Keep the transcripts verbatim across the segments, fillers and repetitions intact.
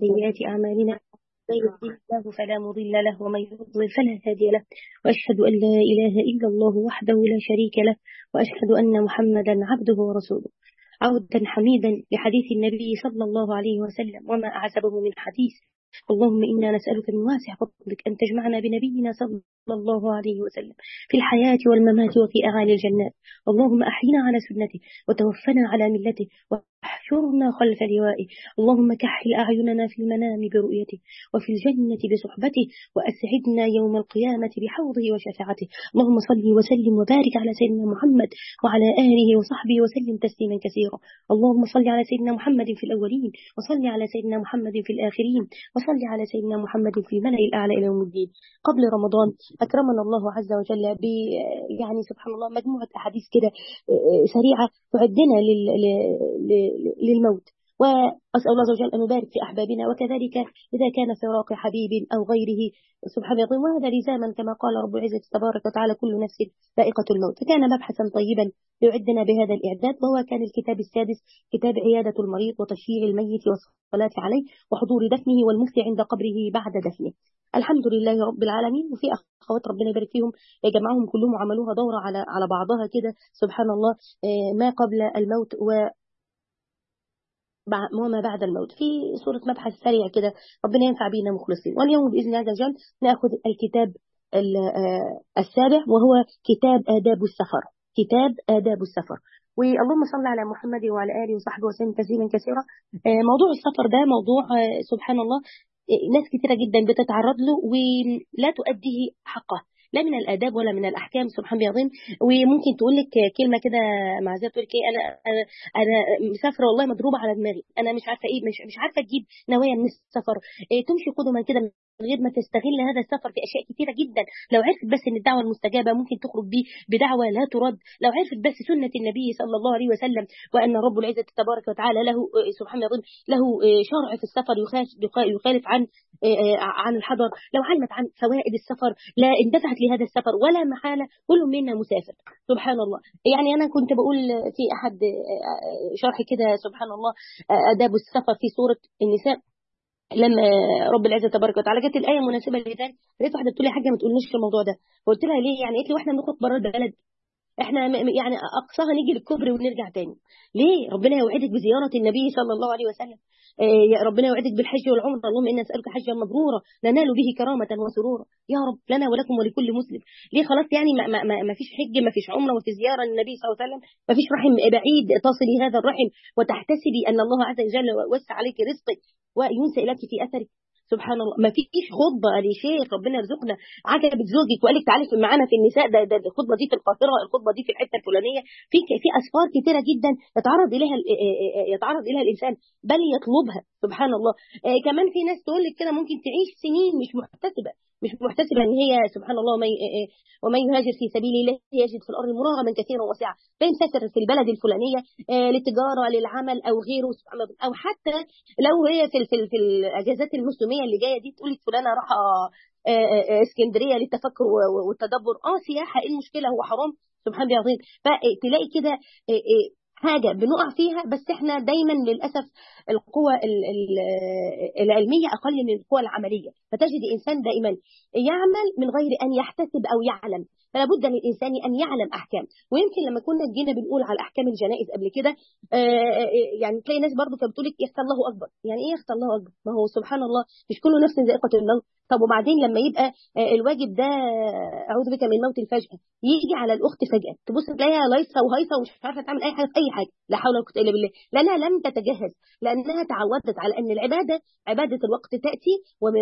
سيئات أعمالنا، من يهده الله فلا مضل له ومن يضلل فلا هادي له، وأشهد أن لا إله إلا الله وحده لا شريك له، وأشهد أن محمدا عبده ورسوله. عودا حميدا لحديث النبي صلى الله عليه وسلم، وما أعزبه من حديث. اللهم إنا نسألك من واسع فضلك أن تجمعنا بنبينا صلى الله عليه وسلم في الحياة والممات وفي أعالي الجنات. اللهم أحينا على سنته وتوفنا على ملته واحشرنا خلف لوائه. اللهم كحل أعيننا في المنام برؤيته وفي الجنة بصحبته، وأسعدنا يوم القيامة بحوضه وشفاعته. اللهم صل وسلم وبارك على سيدنا محمد وعلى آله وصحبه وسلم تسليما كثيرا. اللهم صل على سيدنا محمد في الأولين، وصل على سيدنا محمد في الآخرين، وصل على سيدنا محمد في الملأ الأعلى إلى يوم الدين. قبل رمضان أكرمنا الله عز وجل ب يعني سبحان الله مجموعة أحاديث كده سريعة تعدنا لل... للموت، وأسأل الله عز وجل أن يبارك في أحبابنا، وكذلك إذا كان فراق حبيب أو غيره سبحان الله، وهذا لزاما كما قال رب العزة تبارك وتعالى: كل نفس ذائقة الموت. فكان مبحثا طيبا يعدنا بهذا الإعداد، وهو كان الكتاب السادس، كتاب عيادة المريض وتشييع الميت والصلاة عليه وحضور دفنه والمكث عند قبره بعد دفنه. الحمد لله رب العالمين. وفي أخوات ربنا يبارك فيهم جمعهم كلهم وعملوها دورة على على بعضها كده سبحان الله، ما قبل الموت و وما بعد الموت في صورة مبحث سريع كده، ربنا ينفع بينا مخلصين. واليوم بإذن الله جل نأخذ الكتاب السابع، وهو كتاب آداب السفر. كتاب آداب السفر. واللهم صل على محمد وعلى آله وصحبه وسلم تسليما كثيرا. موضوع السفر ده موضوع سبحان الله ناس كثيرة جدا بتتعرض له ولا تؤديه حقه، لا من الآداب ولا من الأحكام سبحان الله العظيم. وممكن تقول لك كلمة كده معزة، تقول لك أنا أنا أنا مسافرة والله مضروبة على دماغي، أنا مش عارفة إيه، مش مش عارفة تجيب نوايا من السفر، إيه تمشي قدما كده من غير ما تستغل هذا السفر في أشياء كثيرة جدا. لو عرفت بس إن الدعوة المستجابة ممكن تخرج بيه بدعوة لا ترد، لو عرفت بس سنة النبي صلى الله عليه وسلم، وأن رب العزة تبارك وتعالى له سبحان الله له شرع في السفر يخالف عن عن الحضر، لو علمت عن فوائد السفر لا اندفعت لهذا السفر ولا محالة كل منا مسافر سبحان الله. يعني أنا كنت بقول في أحد شرح كده سبحان الله آداب السفر في سورة النساء، لما رب العزة تبارك وتعالى جت الآية المناسبة لذلك، لقيت واحدة بتقول لي حاجة ما تقولنيش في الموضوع ده، فقلت لها ليه؟ يعني قالت لي واحنا بنخرج بره البلد احنا يعني اقصاها نيجي للكبر ونرجع تاني ليه؟ ربنا يوعدك بزيارة النبي صلى الله عليه وسلم، يا ربنا يوعدك بالحج والعمرة، اللهم إنا نسألك حجا مبرورا ننال به كرامة وسرورا يا رب لنا ولكم ولكل مسلم. ليه خلاص يعني ما, ما, ما فيش حج، ما فيش عمرة، وفي زيارة للنبي صلى الله عليه وسلم، ما فيش رحم بعيد تصلي هذا الرحم وتحتسبي أن الله عز وجل وسع عليك رزقك وينسى لك في أثرك سبحان الله. ما فيش خطبه يا شيخ ربنا يرزقنا عجبت زوجك وقال لك تعالي معانا في النساء، ده, ده الخطبه دي في القاهره، الخطبه دي في الحته الفلانيه، في في اسفار كثيره جدا يتعرض اليها يتعرض اليها الانسان بل يطلبها سبحان الله. آه كمان في ناس تقول لك كده ممكن تعيش سنين مش محتسبه مش محتسبه ان هي سبحان الله ومن ومن يهاجر في سبيل الله يجد في الارض مراغما كثيرا واسعا، فيسافر في البلد الفلانيه آه للتجاره للعمل او غيره سبحان الله، او حتى لو هي في في, في الاجازات الموسميه اللي جايه دي تقول لك فلانه راح اسكندريه للتفكر والتدبر، اه سياحه، ايه المشكله؟ هو حرام سبحان الله العظيم. فتلاقي كده حاجة بنقع فيها، بس احنا دايما للأسف القوة العلمية أقل من القوة العملية، فتجد إنسان دائما يعمل من غير أن يحتسب أو يعلم، فلا بد للإنسان أن يعلم أحكام. ويمكن لما كنا جينا بنقول على أحكام الجنائز قبل كده يعني تلاقي ناس برضو كانت بتقول لك يخت الله أكبر، يعني إيه يخت الله أكبر؟ ما هو سبحان الله مش كل نفس ذائقة الموت. طب وبعدين لما يبقى الواجب ده أعوذ بك من موت الفجأة يجي على الأخت فجأة، تبص تلاقيها لايصة وهايصة ومش عارفة تعمل أي حاجة في أي حاجة، لا حول ولا قوة إلا بالله، لأنها لم تتجهز، لأنها تعودت على أن العبادة عبادة الوقت تأتي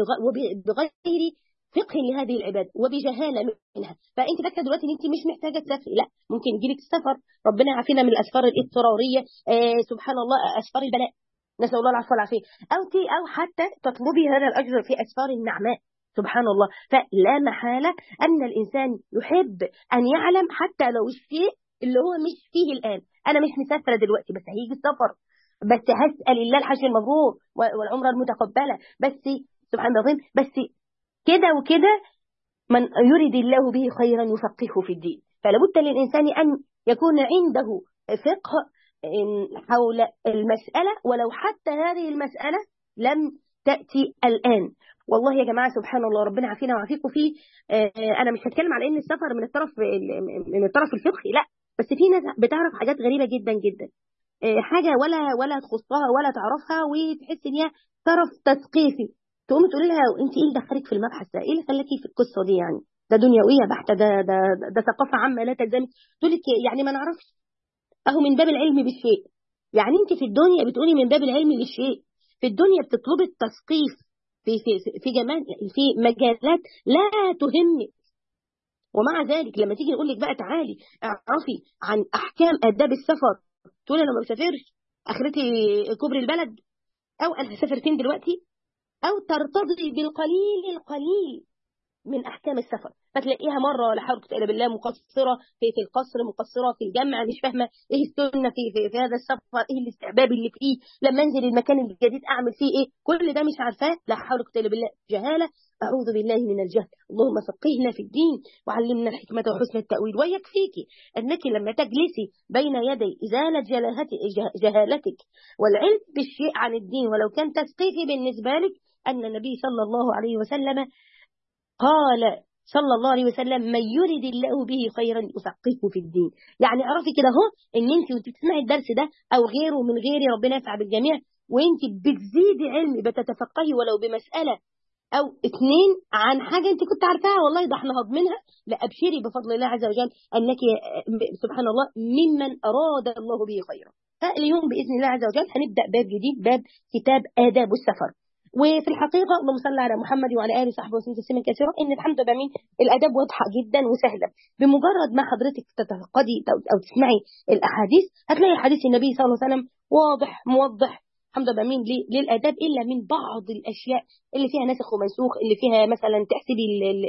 وبغير فقه لهذه العبادة وبجهالة منها. فأنت فاكرة دلوقتي أن أنت مش محتاجة تسافري، لا ممكن يجيلك السفر، ربنا يعافينا من الأسفار الاضطرارية آه سبحان الله، أسفار البلاء نسأل الله العفو والعافية، أو تي أو حتى تطلبي هذا الأجر في أسفار النعماء سبحان الله. فلا محالة أن الإنسان يحب أن يعلم حتى لو الشيء اللي هو مش فيه الآن، أنا مش مسافرة دلوقتي بس هيجي السفر، بس هسأل الله الحج المبرور والعمرة المتقبلة، بس سبحان الله بس كده وكده من يريد الله به خيرا يفقهه في الدين. فلابد للإنسان أن يكون عنده فقه حول المسألة، ولو حتى هذه المسألة لم تأتي الآن. والله يا جماعة سبحان الله، ربنا عافينا وعافيكم فيه. آه أنا مش هتكلم على إن السفر من الطرف من الطرف الفقهي، لا، بس في ناس بتعرف حاجات غريبة جدا جدا، آه حاجة ولا ولا تخصها ولا تعرفها، وتحس إن هي طرف تثقيفي. تقوم تقول لها أنت إيه اللي دخلك في المبحث ده؟ إيه اللي خلاكي في القصة دي؟ يعني ده دنيوية بحتة، ده ده ده, ده ثقافة عامة لا تلزمك. تقول لك يعني ما نعرفش، أهو من باب العلم بالشيء. يعني أنت في الدنيا بتقولي من باب العلم بالشيء، في الدنيا بتطلبي التثقيف في في في جمال في مجالات لا تهمك. ومع ذلك لما تيجي نقول لك بقى تعالي اعرفي عن احكام اداب السفر، تقولي انا ما بسافرش، اخرتي كبر البلد، او انا هسافر فين دلوقتي، او ترتضي بالقليل القليل من احكام السفر، فتلاقيها مره لا حول ولا قوه الا بالله مقصره في في القصر، مقصره في الجمع، مش فاهمه ايه السنه في, في في هذا السفر، ايه الاستحباب اللي فيه، لما انزل المكان الجديد اعمل فيه ايه، كل ده مش عارفاه. لا حول ولا قوه الا بالله، جهاله. اعوذ بالله من الجهل. اللهم فقهنا في الدين وعلمنا الحكمه وحسن التاويل. ويكفيك انك لما تجلسي بين يدي ازاله جهالتك والعلم بالشيء عن الدين ولو كان تثقيفي بالنسبه لك، ان النبي صلى الله عليه وسلم قال صلى الله عليه وسلم: من يرد الله به خيرا يفقهه في الدين. يعني اعرفي كده اهو ان انت وانت بتسمعي الدرس ده او غيره من غيري، ربنا ينفع بالجميع، وانت بتزيدي علم بتتفقهي ولو بمساله او اتنين عن حاجه انت كنت عارفاها، والله ده احنا هضمنها، لا ابشري بفضل الله عز وجل انك سبحان الله ممن اراد الله به خيرا. فاليوم باذن الله عز وجل هنبدا باب جديد، باب كتاب آداب السفر. وفي الحقيقه اللهم صل على محمد وعلى اله وصحبه وسلم تسليما كثيرا، ان الحمد لله من الاداب واضحه جدا وسهله. بمجرد ما حضرتك تتفقدي او تسمعي الاحاديث هتلاقي حديث النبي صلى الله عليه وسلم واضح موضح الحمد لله مين للاداب، الا من بعض الاشياء اللي فيها ناسخ ومنسوخ، اللي فيها مثلا تحسبي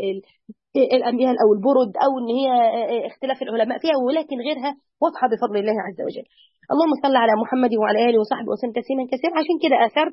الانبياء او البرد، او ان هي اختلاف العلماء فيها، ولكن غيرها واضحه بفضل الله عز وجل. اللهم صل على محمد وعلى اله وصحبه وسلم تسليما كثيرا. عشان كده اثرت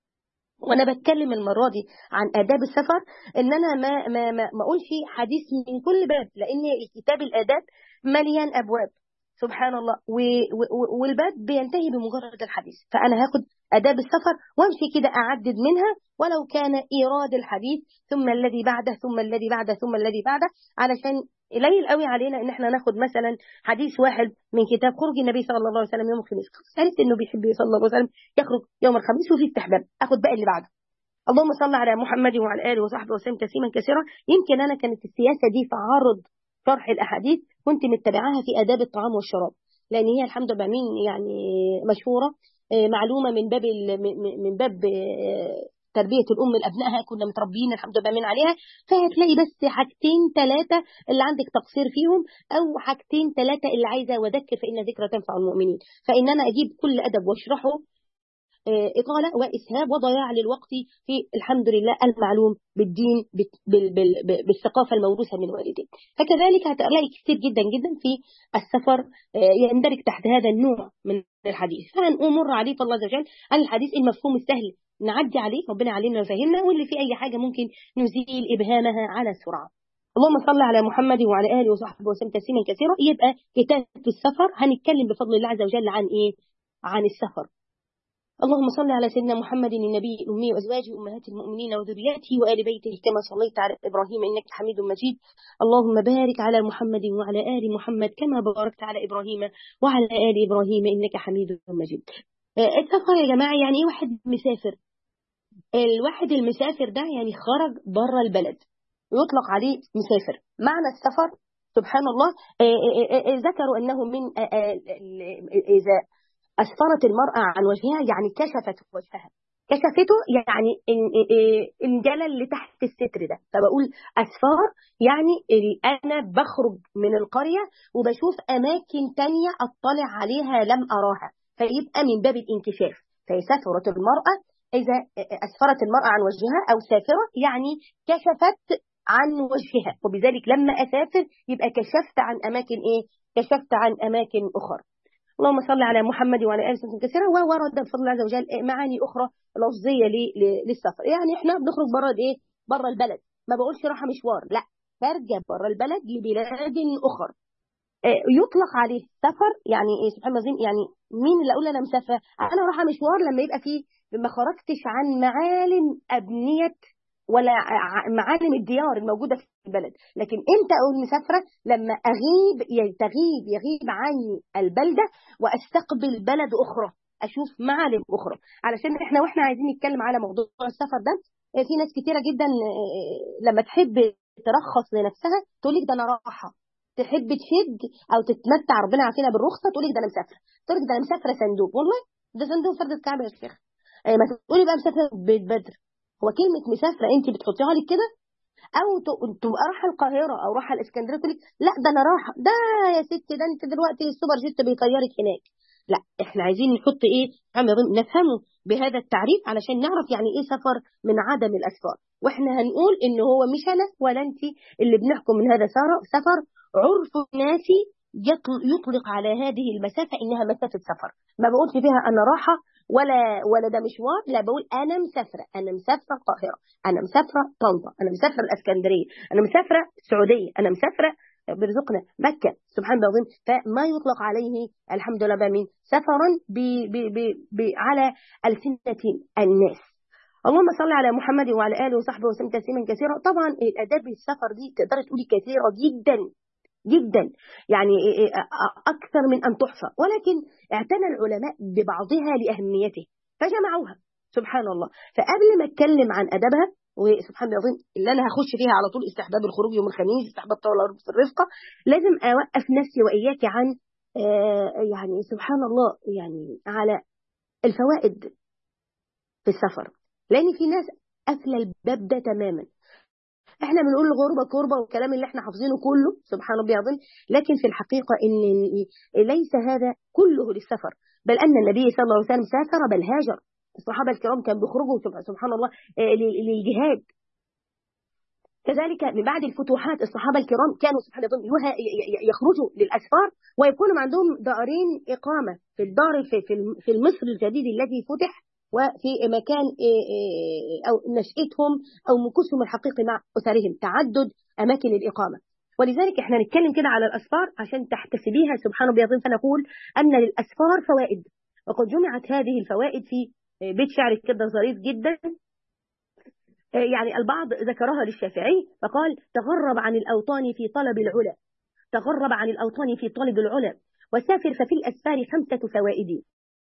وانا بتكلم المره دي عن آداب السفر ان انا ما ما ما, ما اقولش حديث من كل باب، لان كتاب الآداب مليان ابواب سبحان الله، والباب بينتهي بمجرد الحديث. فانا هاخد آداب السفر وامشي كده اعدد منها، ولو كان ايراد الحديث ثم الذي بعده ثم الذي بعده ثم الذي بعده، علشان قليل قوي علينا ان احنا ناخد مثلا حديث واحد من كتاب خروج النبي صلى الله عليه وسلم يوم الخميس، عرفت انه بيحب صلى الله عليه وسلم يخرج يوم الخميس وفي استحباب، اخد بقى اللي بعده. اللهم صل على محمد وعلى اله وصحبه وسلم تسليما كثيرا. يمكن انا كانت السياسه دي في عرض شرح الاحاديث كنت متبعاها في آداب الطعام والشراب، لان هي الحمد لله من يعني مشهوره معلومه من باب من باب تربيه الام لابنائها، كنا متربيين الحمد لله من عليها. فهتلاقي بس حاجتين ثلاثه اللي عندك تقصير فيهم، او حاجتين ثلاثه اللي عايزه وذكر فان ذكرى تنفع المؤمنين. فان انا اجيب كل ادب واشرحه إطالة وإسهاب وضياع للوقت في الحمد لله المعلوم بالدين بالثقافة الموروثة من الوالدين. فكذلك هتلاقي كثير جدا جدا في السفر يندرج تحت هذا النوع من الحديث، فهنمر عليه فالله عز وجل عن الحديث المفهوم السهل نعدي عليه، ربنا علمنا وفهمنا، واللي فيه أي حاجة ممكن نزيل إبهامها على السرعة. اللهم صل على محمد وعلى آله وصحبه وسلم تسليما كثيرا. يبقى كتاب السفر هنتكلم بفضل الله عز وجل عن إيه؟ عن السفر. اللهم صل على سيدنا محمد النبي الأمي وأزواجه أمهات المؤمنين وذرياته وآل بيته كما صليت على إبراهيم إنك حميد مجيد. اللهم بارك على محمد وعلى آل محمد كما باركت على إبراهيم وعلى آل إبراهيم إنك حميد مجيد. السفر يا جماعة يعني إيه؟ واحد مسافر، الواحد المسافر ده يعني خرج بره البلد ويطلق عليه مسافر. معنى السفر سبحان الله ذكروا أنه من إذا أسفرت المرأة عن وجهها يعني كشفت وجهها، كشفته يعني انجلى اللي تحت الستر ده. فبقول أسفار يعني أنا بخرج من القرية وبشوف أماكن تانية أطلع عليها لم أراها، فيبقى من باب الانكشاف. فسافرت المرأة إذا أسفرت المرأة عن وجهها أو سافرة يعني كشفت عن وجهها، وبذلك لما أسافر يبقى كشفت عن أماكن إيه؟ كشفت عن أماكن أخرى. اللهم صل على محمد وعلى اله وصحبه كثيرا. وورد بفضل الله عز وجل معاني اخرى لفظيه للسفر، يعني احنا بنخرج بره ايه؟ بره البلد. ما بقولش رايحه مشوار، لا، خارجه بره البلد لبلاد اخرى. يطلق عليه سفر. يعني ايه سبحان الله العظيم؟ يعني مين اللي اقول انا مسافره؟ انا رايحه مشوار لما يبقى فيه ما خرجتش عن معالم ابنيه ولا معالم الديار الموجوده في البلد. لكن امتى اقول مسافره؟ لما اغيب تغيب يغيب عني البلده واستقبل بلد اخرى، اشوف معالم اخرى. علشان احنا واحنا عايزين نتكلم على موضوع السفر ده، في ناس كتيره جدا لما تحب ترخص لنفسها تقول لك ده انا رايحه، تحب تشد او تتمتع ربنا عافينا بالرخصه تقول لك ده انا مسافره، تقول لك ده انا مسافره صندوق. والله ده صندوق فرد الكعبه يا شيخ. ما تقولي بقى مسافره بيت بدر. هو كلمه مسافره انت بتحطيها لك كده، او تبقى رايحه القاهره او رايحه الاسكندريه تقول لك لا ده انا رايحه، ده يا ستي ده انت دلوقتي السوبر جيت بيطيرك هناك. لا، احنا عايزين نحط ايه نفهمه بهذا التعريف علشان نعرف يعني ايه سفر من عدم الاسفار. واحنا هنقول ان هو مش انا ولا انت اللي بنحكم من هذا سفر. عرف الناس يطلق على هذه المسافه انها مسافه سفر. ما بقولش فيها انا رايحه ولا ولا ده مشوار، لا بقول انا مسافره، انا مسافره القاهره، انا مسافره طنطا، انا مسافره الاسكندريه، انا مسافره السعوديه، انا مسافره برزقنا مكه. سبحان الله العظيم. فما يطلق عليه الحمد لله بمين سفرا ب ب ب ب على السنه الناس. اللهم صل على محمد وعلى اله وصحبه وسلم تسليما كثيرا. طبعا الاداب السفر دي تقدري تقولي كثيره جدا جدا، يعني أكثر من أن تحصى، ولكن اعتنى العلماء ببعضها لأهميته فجمعوها. سبحان الله. فقبل ما أتكلم عن أدبها، وسبحان الله العظيم اللي أنا هخش فيها على طول استحباب الخروج يوم الخميس، استحباب طاولة الرفقة، لازم أوقف نفسي وإياك عن آه يعني سبحان الله يعني على الفوائد في السفر، لأن في ناس قافلة الباب ده تماما. احنا بنقول الغربة كربة والكلام اللي احنا حافظينه كله سبحان الله العظيم، لكن في الحقيقة ان ليس هذا كله للسفر، بل ان النبي صلى الله عليه وسلم سافر بل هاجر. الصحابة الكرام كانوا بيخرجوا سبحان الله للجهاد. كذلك من بعد الفتوحات الصحابة الكرام كانوا سبحان الله يخرجوا للأسفار ويكونوا عندهم دارين إقامة، في الدار في المصر الجديد الذي فتح، وفي مكان أو نشأتهم أو مكوسهم الحقيقي مع أسرهم، تعدد أماكن الإقامة. ولذلك احنا نتكلم كده على الأسفار عشان تحتسبيها سبحان الله العظيم. فنقول أن للأسفار فوائد، وقد جمعت هذه الفوائد في بيت شعر كده ظريف جدا. يعني البعض ذكرها للشافعي فقال تغرب عن الأوطان في طلب العلا، تغرب عن الأوطان في طلب العلا، وسافر ففي الأسفار خمسة فوائد،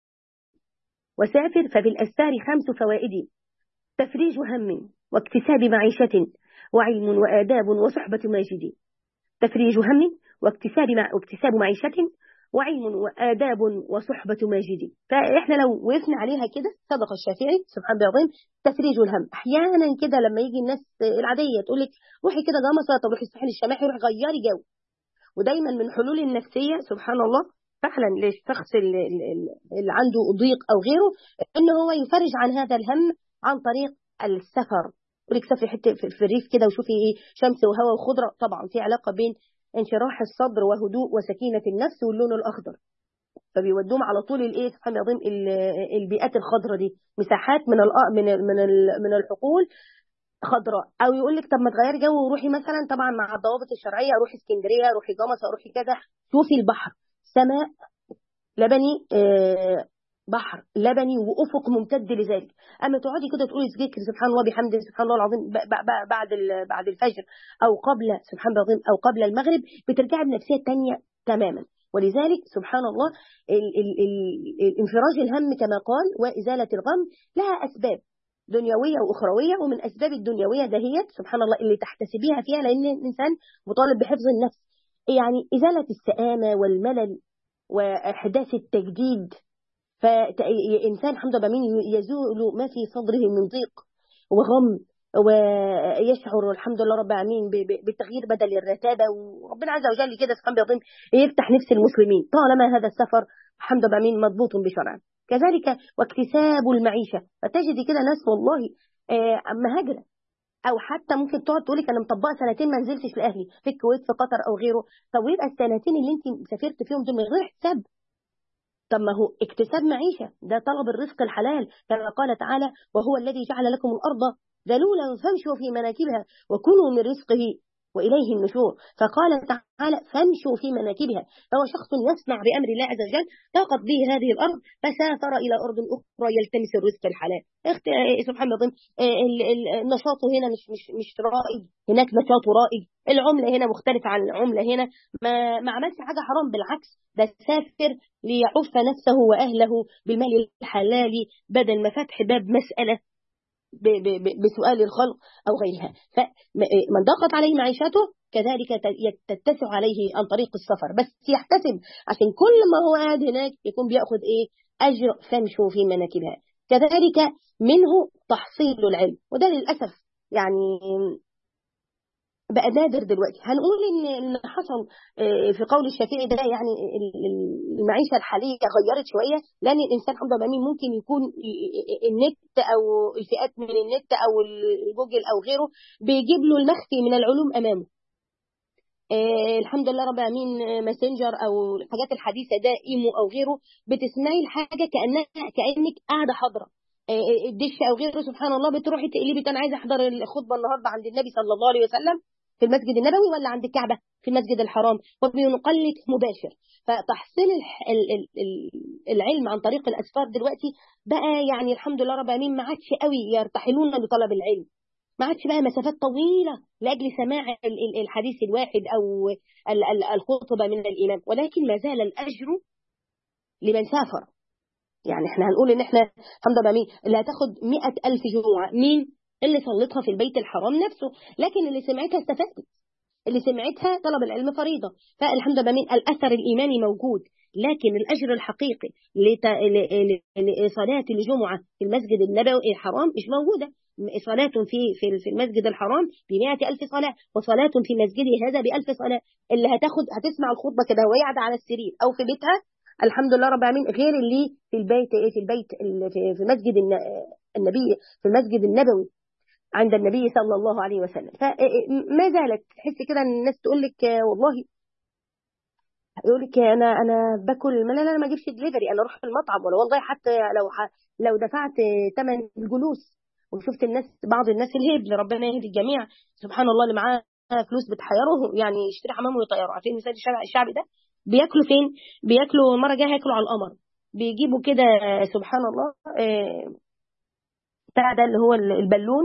وسافر ففي الأسفار خمس فوائد: تفريج هم واكتساب معيشة وعلم وآداب وصحبة ماجد. تفريج هم واكتساب مع واكتساب معيشة وعلم وآداب وصحبة ماجد. فإحنا لو وقفنا عليها كده صدق الشافعي سبحان الله العظيم. تفريج الهم، أحيانا كده لما يجي الناس العادية تقول لك روحي كده جمصة، طب روحي الساحل الشمالي، روحي غيري جو. ودايما من حلول النفسية سبحان الله فعلا للشخص اللي, اللي عنده ضيق أو غيره إن هو يفرج عن هذا الهم عن طريق السفر. يقول لك سافري حتى في الريف كده وشوفي إيه شمس وهواء وخضرة. طبعا في علاقة بين انشراح الصدر وهدوء وسكينة النفس واللون الأخضر، فبيودوهم على طول الايه سبحان الله العظيم البيئات الخضراء دي، مساحات من من من من الحقول خضراء. او يقول لك طب ما تغيري جو وروحي مثلا طبعا مع الضوابط الشرعيه، روحي اسكندريه، روحي جمصه، روحي كذا، شوفي البحر، سماء لبني آه بحر لبني وافق ممتد لذلك. اما تقعدي كده تقولي ذكر سبحان الله بحمده سبحان الله العظيم بعد بعد الفجر او قبل سبحان الله العظيم او قبل المغرب، بترجعي بنفسيه ثانيه تماما. ولذلك سبحان الله انفراج الهم كما قال وازاله الغم لها اسباب دنيويه واخرويه، ومن اسباب الدنيويه دهيت سبحان الله اللي تحتسبيها فيها، لان الانسان مطالب بحفظ النفس، يعني ازاله السآمه والملل واحداث التجديد. فإنسان حمد بمين يزول ما في صدره من ضيق وغم، ويشعر الحمد لله رب العالمين بالتغيير بدل الرتابة، وربنا عز وجل كده سبحانه بيضم يفتح نفس المسلمين طالما هذا السفر حمد بمين مضبوط بشرع. كذلك واكتساب المعيشة، فتجد كده ناس والله مهاجرة او حتى ممكن تقعد تقول لك انا مطبقه سنتين ما نزلتش لاهلي في الكويت في قطر او غيره. طب ويبقى السنتين اللي انت سافرت فيهم دول من غير حساب؟ طب ما هو اكتساب معيشة، ده طلب الرزق الحلال، كما قال تعالى وهو الذي جعل لكم الأرض ذلولا فامشوا في مناكبها وكلوا من رزقه وإليه النشور. فقال تعالى فامشوا في مناكبها. فهو شخص يصنع بأمر الله عز وجل، ضاقت به هذه الأرض فسافر إلى أرض أخرى يلتمس الرزق الحلال. سبحان الله، النشاط هنا مش مش مش رائج، هناك نشاط رائج، العملة هنا مختلفة عن العملة هنا. ما ما عملش حاجة حرام، بالعكس ده سافر ليعف نفسه وأهله بالمال الحلال بدل ما فتح باب مسألة بسؤال الخلق أو غيرها. فمن ضاقت عليه معيشته كذلك تتسع عليه عن طريق السفر، بس يحتسب عشان كل ما هو قاعد هناك يكون بيأخذ إيه؟ أجر فامشوا في مناكبها. كذلك منه تحصيل العلم، وده للأسف يعني بقى نادر دلوقتي. هنقول ان ان حصل في قول الشافعي ده يعني المعيشه الحاليه غيرت شويه، لان الانسان الحمد لله ممكن يكون النت او الفئات من النت او الجوجل او غيره بيجيب له المخفي من العلوم امامه. الحمد لله رب العالمين، ماسنجر او الحاجات الحديثه ده ايمو او غيره، بتسمعي الحاجه كانها كانك قاعده حاضره. الدش او غيره سبحان الله، بتروحي تقلبي انا عايزه احضر الخطبه النهارده عند النبي صلى الله عليه وسلم في المسجد النبوي ولا عند الكعبه في المسجد الحرام، وبنقلد مباشر. فتحصيل العلم عن طريق الاسفار دلوقتي بقى يعني الحمد لله رب العالمين ما عادش قوي يرتحلون لطلب العلم، ما عادش بقى مسافات طويله لاجل سماع الحديث الواحد او الخطبه من الامام، ولكن ما زال الاجر لمن سافر. يعني احنا هنقول ان احنا الحمد لله مين اللي هتاخد مئة ألف جمعة؟ مين اللي صلتها في البيت الحرام نفسه، لكن اللي سمعتها استفادت، اللي سمعتها طلب العلم فريضة. فالحمد لله مين الأثر الإيماني موجود، لكن الأجر الحقيقي لصلاة الجمعة في المسجد النبوي الحرام مش موجودة. صلاة في في المسجد الحرام بمئة ألف صلاة، وصلاة في مسجده هذا بألف صلاة. اللي هتاخد هتسمع الخطبة كده وهي قاعدة على السرير أو في بيتها الحمد لله رب العالمين، غير اللي في البيت في البيت في مسجد النبي في المسجد النبوي عند النبي صلى الله عليه وسلم. فما زالت تحس كده ان الناس تقول لك والله، يقول لك انا انا باكل، لا لا انا ما اجيبش دليفري، انا اروح المطعم، ولا والله حتى لو لو دفعت ثمن الجلوس. وشفت الناس، بعض الناس الهبل ربنا يهدي الجميع سبحان الله، اللي معاه فلوس بتحيره يعني يشتري حمام ويطيره. عارفين مثال الشارع الشعبي ده بياكلوا فين؟ بياكلوا مره جايه هياكلوا على القمر، بيجيبوا كده سبحان الله بتاع ده اللي هو البالون،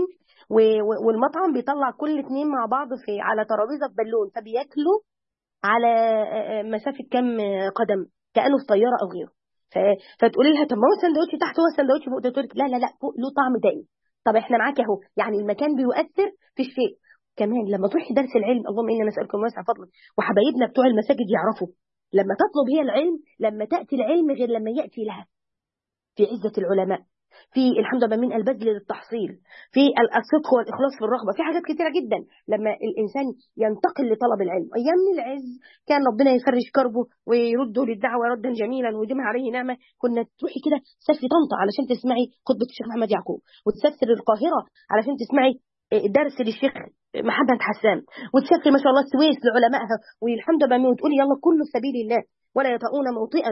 والمطعم بيطلع كل اتنين مع بعض في على ترابيزه في بالون، فبياكلوا على مسافه كم قدم كانه في طياره او غيره. فتقولي لها طب ما هو السندوتش تحت هو السندوتش فوق، تقول لك لا لا لا فوق له طعم تاني. طب احنا معاك اهو، يعني المكان بيؤثر في الشيء. كمان لما تروحي درس العلم، اللهم انا نسالكم واسع فضلك، وحبايبنا بتوع المساجد يعرفوا لما تطلب هي العلم، لما تاتي العلم غير لما ياتي لها. في عزه العلماء، في الحمد لله من البذل للتحصيل، في الصدق والإخلاص في الرغبة، في حاجات كتيرة جدا لما الإنسان ينتقل لطلب العلم. أيام من العز كان ربنا يفرج كربه ويرده للدعوة ردا جميلا ويديمها عليه نعمة. كنا تروحي كده تسافري طنطا علشان تسمعي خطبة الشيخ محمد يعقوب، وتسافري القاهرة علشان تسمعي درس للشيخ محمد حسان، وتسافري ما شاء الله السويس لعلمائها، والحمد لله وتقولي يلا كله في سبيل الله، ولا يطؤون موطئا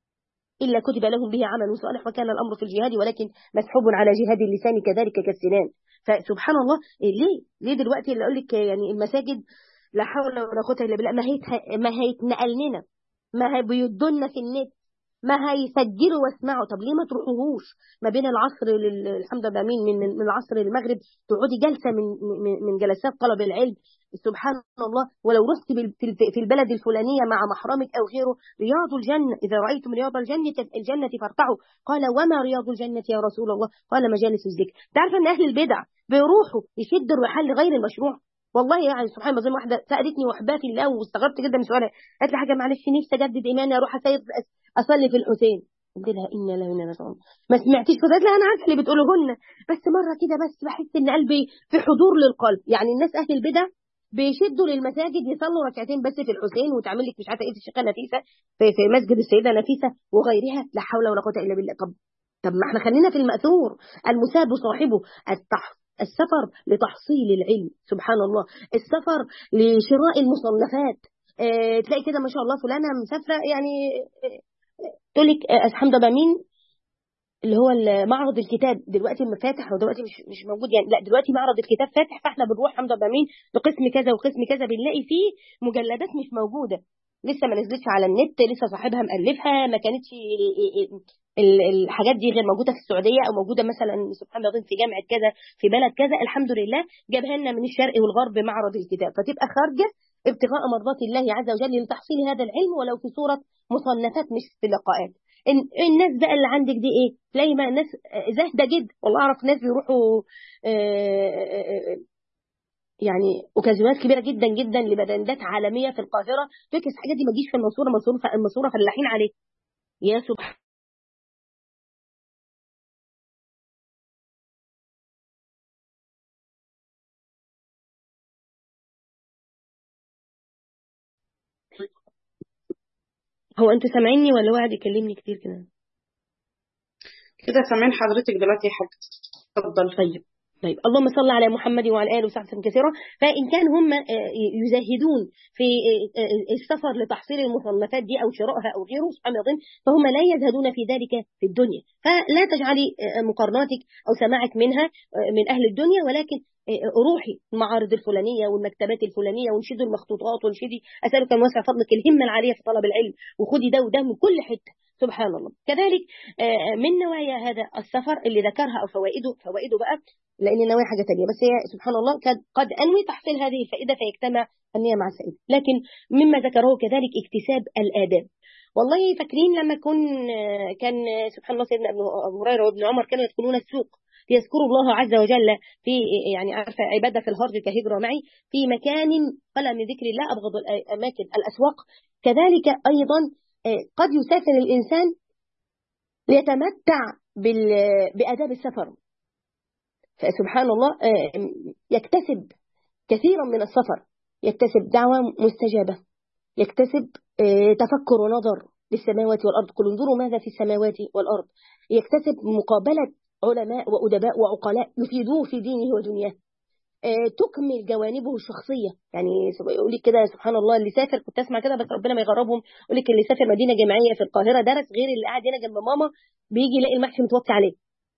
إلا كتب لهم به عمل صالح، وكان الأمر في الجهاد ولكن مسحوب على جهاد اللسان كذلك كالسنان. فسبحان الله، ليه ليه دلوقتي اللي أقول لك يعني المساجد لا حول ولا قوة إلا بالله ما هي ما هيتنقل لنا، ما هي بيدنا في النت، ما هيسجلوا واسمعوا. طب ليه ما تروحوهوش ما بين العصر لل... الحمد لله من من العصر للمغرب، تقعدي جلسة من من من جلسات طلب العلم سبحان الله. ولو رحت في البلد الفلانية مع محرمك أو غيره، رياض الجنة، إذا رأيتم رياض الجنة الجنة فارتعوا. قال وما رياض الجنة يا رسول الله؟ قال مجالس الذكر. تعرف أن أهل البدع بيروحوا يشدوا الرحال لغير المشروع. والله يعني سبحان الله، واحدة سألتني وحباتي الله واستغربت جدا من سؤالها، قالت لي حاجة معلش نفسي أجدد إيماني أروح أسير أصلي في الحسين. قلت لها إنا لا إنا راجعون، ما سمعتيش؟ فقالت لها أنا عارفة اللي بتقولهن، بس مرة كده بس بحس إن قلبي في حضور للقلب. يعني الناس أهل البدع بيشدوا للمساجد يصلوا ركعتين بس في الحسين، وتعمل لك مش عارفه ايه في الشيخه نفيسه في, في مسجد السيده نفيسه وغيرها، لا حول ولا قوه الا بالله. طب طب ما احنا خلينا في المأثور المساب صاحبه. التح... السفر لتحصيل العلم سبحان الله، السفر لشراء المصنفات. اه تلاقي كده ما شاء الله فلانه مسافره يعني اه تقول لك اه الحمد لله مين اللي هو معرض الكتاب دلوقتي فاتح، ودلوقتي مش مش موجود يعني، لا دلوقتي معرض الكتاب فاتح، فاحنا بنروح حمد رب العالمين لقسم كذا وقسم كذا، بنلاقي فيه مجلدات مش موجوده، لسه ما نزلتش على النت، لسه صاحبها مؤلفها، ما كانتش ال- الحاجات دي غير موجوده في السعوديه، او موجوده مثلا سبحان الله في جامعه كذا في بلد كذا. الحمد لله جابها لنا من الشرق والغرب معرض الكتاب، فتبقى خارجه ابتغاء مرضات الله عز وجل لتحصيل هذا العلم، ولو في صوره مصنفات مش في لقاءات. الن- الناس بقى اللي عندك دي ايه، تلاقي ما ناس زاهده جدا، والله اعرف ناس بيروحوا آه، آه، آه، يعني اوكازيونات كبيره جدا جدا لبراندات عالميه في القاهره، فكره الحاجات دي ما تجيش في المنصوره، المنصوره المنصوره فلاحين عليه. يا سبحان. هو انتوا سامعيني ولا هو قاعد يكلمني كتير كده؟ كده سامعين حضرتك دلوقتي يا حاج. اتفضل. طيب. طيب اللهم صل على محمد وعلى اله وصحبه وسلم كثيرا. فان كان هم آه، يزاهدون في آه، آه، السفر لتحصيل المصنفات دي او شرائها او غيره سبحان الله، فهم لا يزهدون في ذلك في الدنيا. فلا تجعلي آه، مقارناتك او سماعك منها آه، من اهل الدنيا، ولكن آه، روحي المعارض الفلانيه والمكتبات الفلانيه، وانشدي المخطوطات، وانشدي اسالك من واسع فضلك الهمه العاليه في طلب العلم، وخدي ده وده من كل حته. سبحان الله. كذلك آه، من نوايا هذا السفر اللي ذكرها او فوائده، فوائده بقى لان النوايا حاجه ثانيه، بس هي سبحان الله قد قد انوي تحصيل هذه الفائده فيجتمع النيه مع الفائده. لكن مما ذكره كذلك اكتساب الاداب. والله فاكرين لما كن كان سبحان الله سيدنا ابو هريره وابن عمر كانوا يدخلون السوق ليذكروا الله عز وجل في يعني عارفه عباده في الهرج كهجره معي في مكان قل من ذكر الله ابغض الاماكن الاسواق. كذلك ايضا قد يسافر الانسان ليتمتع باداب السفر، فسبحان الله آه، يكتسب كثيرا من السفر، يكتسب دعوة مستجابة، يكتسب آه، تفكر ونظر للسماوات والأرض، قل انظروا ماذا في السماوات والأرض، يكتسب مقابلة علماء وأدباء وعقلاء يفيدوه في دينه ودنياه، آه، تكمل جوانبه الشخصية. يعني يقول لك كده سبحان الله اللي سافر، كنت أسمع كده بس ربنا ما يغربهم، يقول لك اللي سافر مدينة جامعية في القاهرة درس غير اللي قاعد هنا جنب ماما بيجي يلاقي المحشي متوكي عليه،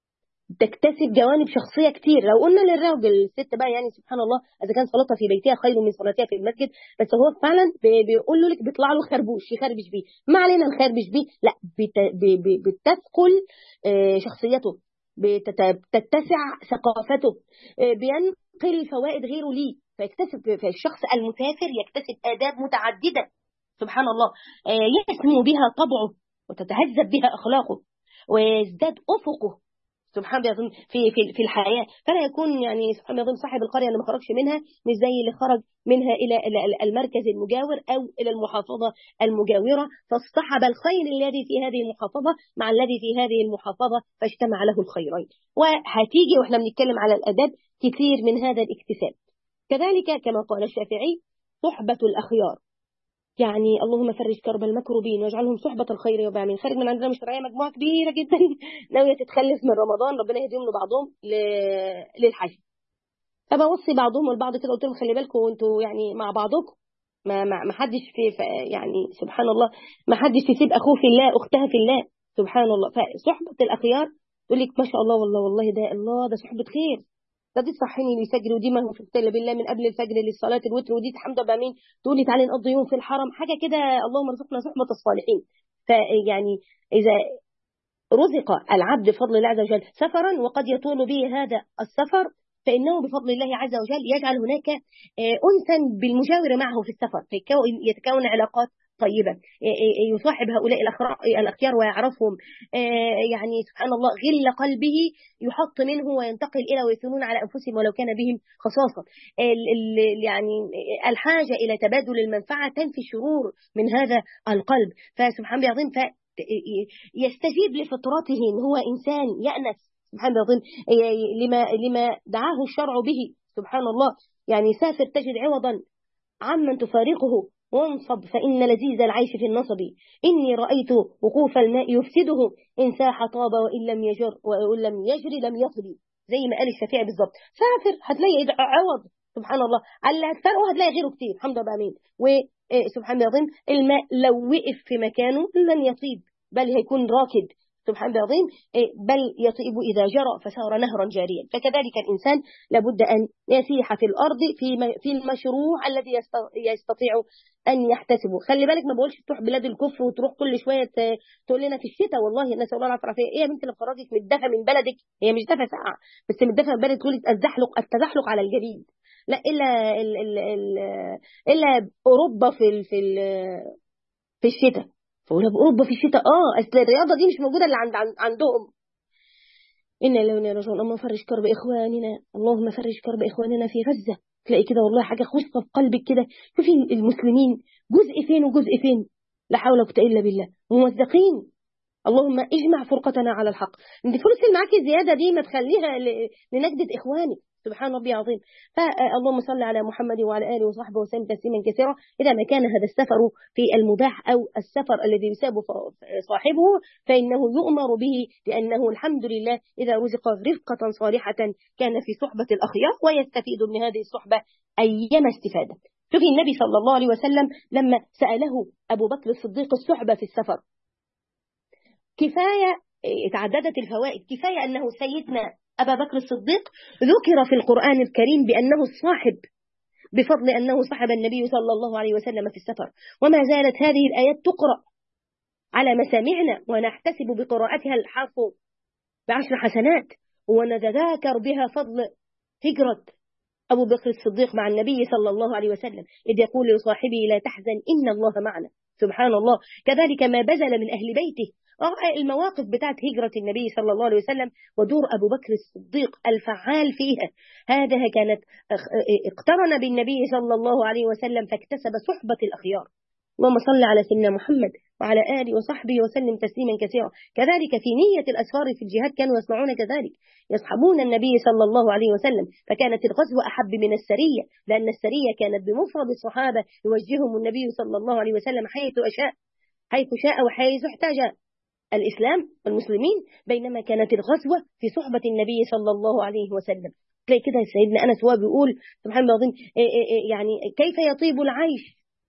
تكتسب جوانب شخصية كتير. لو قلنا للراجل الست بقى يعني سبحان الله إذا كان صلاتها في بيتها خير من صلاتها في المسجد، بس هو فعلا بي- بيقول له لك بيطلع له خربوش يخربش بيه، ما علينا نخربش بيه، لا بت- بي- بي- بتثقل آه، شخصيته، بتت- بتتسع ثقافته، آه، بينقل فوائد غيره ليه، فيكتسب فالشخص المسافر يكتسب آداب متعددة سبحان الله، آه، يسمو بها طبعه وتتهذب بها أخلاقه ويزداد أفقه سبحان الله يظن في في في الحياه. فلا يكون يعني سبحان الله يظن صاحب القريه اللي ما خرجش منها مش زي اللي خرج منها الى إلى المركز المجاور او الى المحافظه المجاوره، فاصطحب الخير الذي في هذه المحافظه مع الذي في هذه المحافظه فاجتمع له الخيرين. وهتيجي واحنا بنتكلم على الاداب كثير من هذا الاكتساب. كذلك كما قال الشافعي صحبه الاخيار، يعني اللهم فرج كرب المكروبين واجعلهم صحبة الخير يا بعمين. خارج من عندنا مشترية مجموعة كبيرة جدا ناوية تتخلف من رمضان، ربنا يهديهم لبعضهم ل- للحج، فبوصي بعضهم البعض كده، قلت لهم خلي بالكم وانتوا يعني مع بعضكم، ما ما ما حدش في في- يعني سبحان الله ما حدش يسيب اخوه في الله اختها في الله سبحان الله. فصحبة الاخيار تقول لك ما شاء الله والله والله ده الله ده صحبة خير، ده دي تصحيني للفجر، ودي ما هو في قتال بالله من قبل الفجر للصلاة الوتر، ودي تحمد بامين تقولي تعالي نقضي يوم في الحرم حاجة كده، اللهم ارزقنا صحبة الصالحين. فيعني إذا رزق العبد بفضل الله عز وجل سفرا وقد يطول به هذا السفر، فإنه بفضل الله عز وجل يجعل هناك آه، أنسا بالمجاور معه في السفر، فيتكون علاقات طيبة، آه، آه، يصاحب هؤلاء الأخرا- الأخيار ويعرفهم، آه، يعني سبحان الله غل قلبه يحط منه وينتقل إلى ويثنون على أنفسهم ولو كان بهم خصاصة. ال- ال- يعني الحاجة إلى تبادل المنفعة تنفي الشرور من هذا القلب، فسبحان الله العظيم يستجيب لفطرته ان هو انسان يأنس سبحان الله العظيم لما لما دعاه الشرع به سبحان الله. يعني سافر تجد عوضا عمن تفارقه، وانصب فإن لذيذ العيش في النصب، إني رأيت وقوف الماء يفسده إن ساح طاب وإن لم يجر وإن لم يجري لم يطلي، زي ما قال الشافعي بالظبط. سافر هتلاقي عوض سبحان الله، على اللي هتفرقه هتلاقي غيره كتير الحمد لله بأمين. وسبحان الله العظيم الماء لو وقف في مكانه لن يطيب بل هيكون راكد، سبحان الله العظيم، بل يطيب إذا جرى فصار نهرا جاريا. فكذلك الإنسان لابد أن يسيح في الأرض في في المشروع الذي يستطيع أن يحتسبه. خلي بالك ما بقولش تروح بلاد الكفر وتروح كل شوية تقول لنا في الشتاء والله الناس الله العافية فيها. إيه يا بنت اللي خرجك من الدفا من بلدك؟ هي مش دفا ساقعة بس من الدفا من بلدك تقولي التزحلق التزحلق على الجليد. لا إلا إلا إلا, إلا أوروبا في ال في ال في الشتاء. فأقول بأوروبا في الشتاء اه اصل الرياضه دي مش موجوده اللي عند عندهم. إنا لو نرجون اللهم فرج كرب إخواننا، اللهم فرج كرب إخواننا في غزة. تلاقي كده والله حاجة خشة في قلبك كده. شوفي المسلمين جزء فين وجزء فين، لا حول ولا قوة إلا بالله، ممزقين. اللهم اجمع فرقتنا على الحق. انت الفلوس اللي معاكي زيادة دي ما تخليها لنجدة إخوانك. سبحان ربي العظيم. فاللهم صل على محمد وعلى آله وصحبه وسلم تسليما كثيرا. إذا ما كان هذا السفر في المباح أو السفر الذي يساب صاحبه فإنه يؤمر به، لأنه الحمد لله إذا رزق رفقة صالحة كان في صحبة الأخيار ويستفيد من هذه الصحبة أيما استفادة. شوفي النبي صلى الله عليه وسلم لما سأله أبو بكر الصديق الصحبة في السفر، كفاية تعددت الفوائد، كفاية أنه سيدنا أبا بكر الصديق ذكر في القرآن الكريم بأنه الصاحب بفضل أنه صحب النبي صلى الله عليه وسلم في السفر. وما زالت هذه الآيات تقرأ على مسامعنا ونحتسب بقراءتها الحرف بعشر حسنات، ونتذاكر بها فضل هجرة أبو بكر الصديق مع النبي صلى الله عليه وسلم إذ يقول لصاحبه لا تحزن إن الله معنا. سبحان الله. كذلك ما بذل من أهل بيته، المواقف بتاعت هجرة النبي صلى الله عليه وسلم ودور أبو بكر الصديق الفعال فيها، هذا كانت اقترن بالنبي صلى الله عليه وسلم فاكتسب صحبة الأخيار. اللهم صل على سيدنا محمد وعلى آله وصحبه وسلم تسليما كثيرا. كذلك في نية الأسفار في الجهاد كانوا يصنعون كذلك، يصحبون النبي صلى الله عليه وسلم، فكانت الغزوة أحب من السرية، لأن السرية كانت بمفرد الصحابة يوجههم النبي صلى الله عليه وسلم حيث أشاء حيث شاء وحيث احتاج الإسلام والمسلمين، بينما كانت الغزوة في صحبة النبي صلى الله عليه وسلم. تلاقي كده سيدنا أنس هو بيقول سبحان الله العظيم يعني كيف يطيب العيش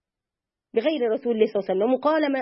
بغير رسول الله صلى الله عليه وسلم. وقال ما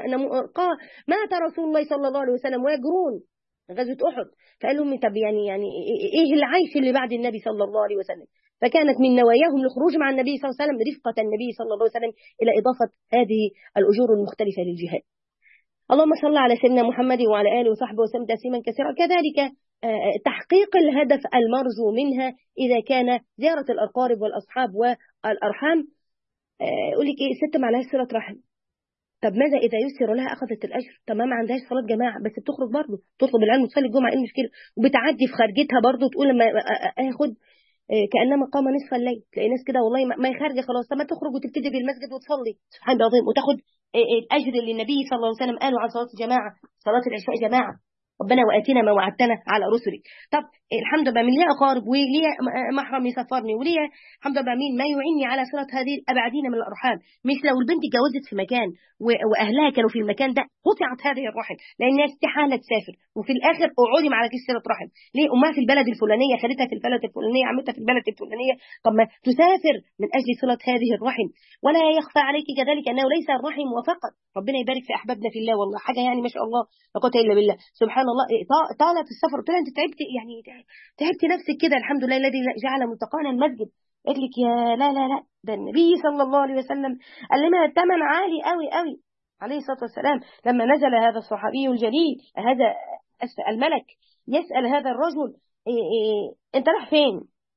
مات رسول الله صلى الله عليه وسلم ويجرون غزوة أحد، فقال لهم طب يعني يعني إيه العيش اللي بعد النبي صلى الله عليه وسلم؟ فكانت من نواياهم الخروج مع النبي صلى الله عليه وسلم رفقة النبي صلى الله عليه وسلم إلى إضافة هذه الأجور المختلفة للجهاد. اللهم صل على سيدنا محمد وعلى آله وصحبه وسلم تسليما كثيرا. كذلك تحقيق الهدف المرجو منها إذا كان زيارة الأقارب والأصحاب والأرحام. يقول لك إيه الست ما لهاش صلة رحم، طب ماذا إذا يسر لها أخذت الأجر؟ تمام ما عندهاش صلاة جماعة بس بتخرج برضه تطلب العلم وتصلي الجمعة، إيه المشكلة؟ وبتعدي في خارجتها برضه تقول لما آخد كأنما قام نصف الليل. تلاقي ناس كده والله ما هي خارجة خلاص، طب ما تخرج وتبتدي بالمسجد وتصلي سبحان الله العظيم وتاخد الأجر اللي النبي صلى الله عليه وسلم قالوا عن صلاة الجماعة، صلاة العشاء جماعة. ربنا وآتنا ما وعدتنا على رسلك. طب الحمد لله من ليا أقارب وليا محرم يسفرني وليا الحمد لله مين ما يعيني على صلة هذه الأبعدين من الأرحام. مش لو البنت اتجوزت في مكان وأهلها كانوا في المكان ده قطعت هذه الرحم لأنها استحالة تسافر، وفي الآخر أقعدي مع لكيش صلة رحم. ليه؟ أمها في البلد الفلانية، خالتها في البلد الفلانية، عمتها في البلد الفلانية، طب ما تسافر من أجل صلة هذه الرحم. ولا يخفى عليك كذلك أنه ليس الرحم وفقط، ربنا يبارك في أحبابنا في الله، والله حاجة يعني ما شاء الله لا قوة إلا بالله. سبحان الله طالت السفر قلت لها انت تعبت يعني تعبت نفسك كده، الحمد لله الذي جعل ملتقانا المسجد. قلت لك يا لا لا لا ده النبي صلى الله عليه وسلم قال لنا الثمن عالي قوي قوي عليه الصلاة والسلام. لما نزل هذا الصحابي الجليل هذا الملك يسأل هذا الرجل إيه إيه انت رايح فين؟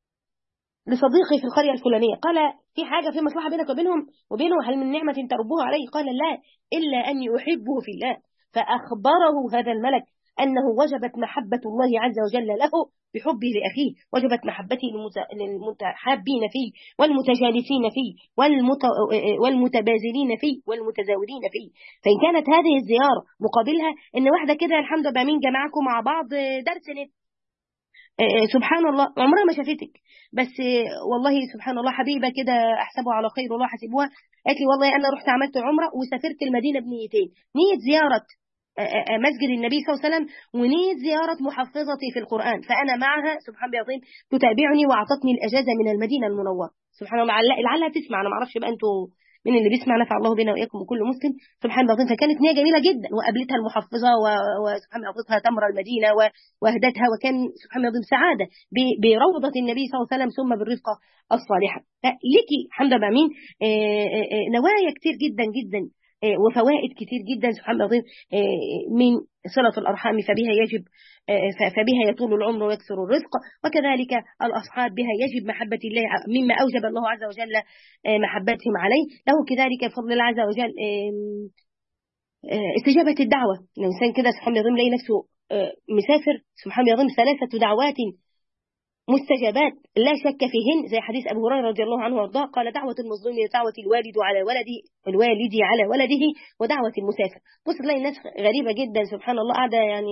لصديقي في القرية الفلانية. قال في حاجة في مصلحة بينك وبينهم وبينه هل من نعمة تربوها عليه؟ قال لا إلا أن يحبه في الله. فأخبره هذا الملك أنه وجبت محبة الله عز وجل له بحبه لأخيه، وجبت محبته للمتحابين فيه والمتجالسين فيه والمت... والمتبازلين فيه والمتزاورين فيه. فإن كانت هذه الزيارة مقابلها إن واحدة كده الحمد لله مين جمعكم مع بعض درس نت سبحان الله عمرها ما شافتك، بس والله سبحان الله حبيبة كده أحسبها على خير والله حسبوها. قالت لي والله أنا رحت عملت عمرة وسافرت المدينة بنيتين، نية زيارة مسجد النبي صلى الله عليه وسلم ونية زيارة محفظتي في القرآن، فأنا معها سبحان الله العظيم تتابعني وأعطتني الأجازة من المدينة المنورة. سبحان الله لعلها تسمع، أنا ما أعرفش بقى أنتوا من اللي بيسمع نفع الله بنا واياكم وكل مسلم. سبحان الله العظيم. فكانت نيه جميله جدا، وقابلتها المحفظه وسبحان الله اعطتها تمر المدينه واهدتها، وكان سبحان الله العظيم سعاده بروضه النبي صلى الله عليه وسلم ثم بالرفقه الصالحه. ليكي حمد بعمين نوايا كتير جدا جدا وفوائد كتير جدا سبحان الله العظيم من صلة الأرحام، فبها يجب فبها يطول العمر ويكثر الرزق، وكذلك الأصحاب بها يجب محبة الله مما أوجب الله عز وجل محبتهم عليه له، كذلك بفضل الله عز وجل استجابة الدعوة. الإنسان كده سبحان الله العظيم يلاقي نفسه مسافر سبحان الله العظيم ثلاثة دعوات مستجابات لا شك فيهن، زي حديث أبو هريرة رضي الله عنه وارضاه قال دعوة المظلوم دعوة الوالد على ولده الوالد على ولده ودعوة المسافر. بص تلاقي الناس غريبة جدا سبحان الله قاعدة يعني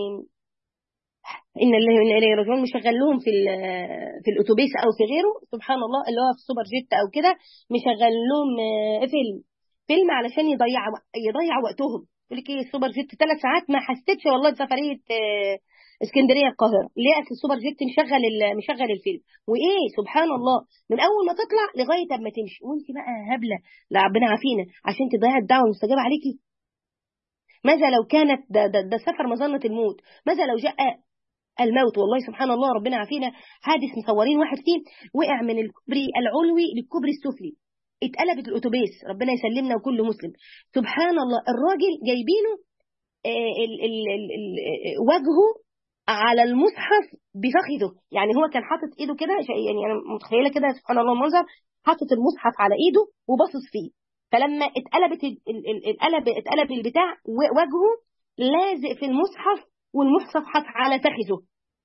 إن الله وإنا إليه راجعون مشغل لهم في في الأتوبيس أو في غيره سبحان الله اللي هو في السوبر جيت أو كده، مشغل لهم فيلم فيلم علشان يضيع يضيع وقتهم. يقول لك إيه السوبر جيت ثلاث ساعات ما حسيتش والله بسفرية اسكندريه القاهره، ليه؟ في السوبر جيت مشغل مشغل الفيلم، وايه سبحان الله من اول ما تطلع لغايه اما تمشي، وانت بقى هبله لا ربنا عافينا عشان تضيع الدعوه المستجابه عليكي. ماذا لو كانت ده, ده, ده سفر مظنه الموت، ماذا لو جاء الموت؟ والله سبحان الله ربنا عافينا. حادث مصورين واحد فيه وقع من الكوبري العلوي للكوبري السفلي، اتقلبت الاتوبيس ربنا يسلمنا وكل مسلم. سبحان الله الراجل جايبينه ال ال ال ال وجهه على المصحف بفخذه، يعني هو كان حاطط ايده كده، يعني انا متخيله كده سبحان الله المنظر، حاطط المصحف على ايده وباصص فيه، فلما اتقلبت اتقلب اتقلب البتاع وجهه لازق في المصحف والمصحف حاط على فخذه،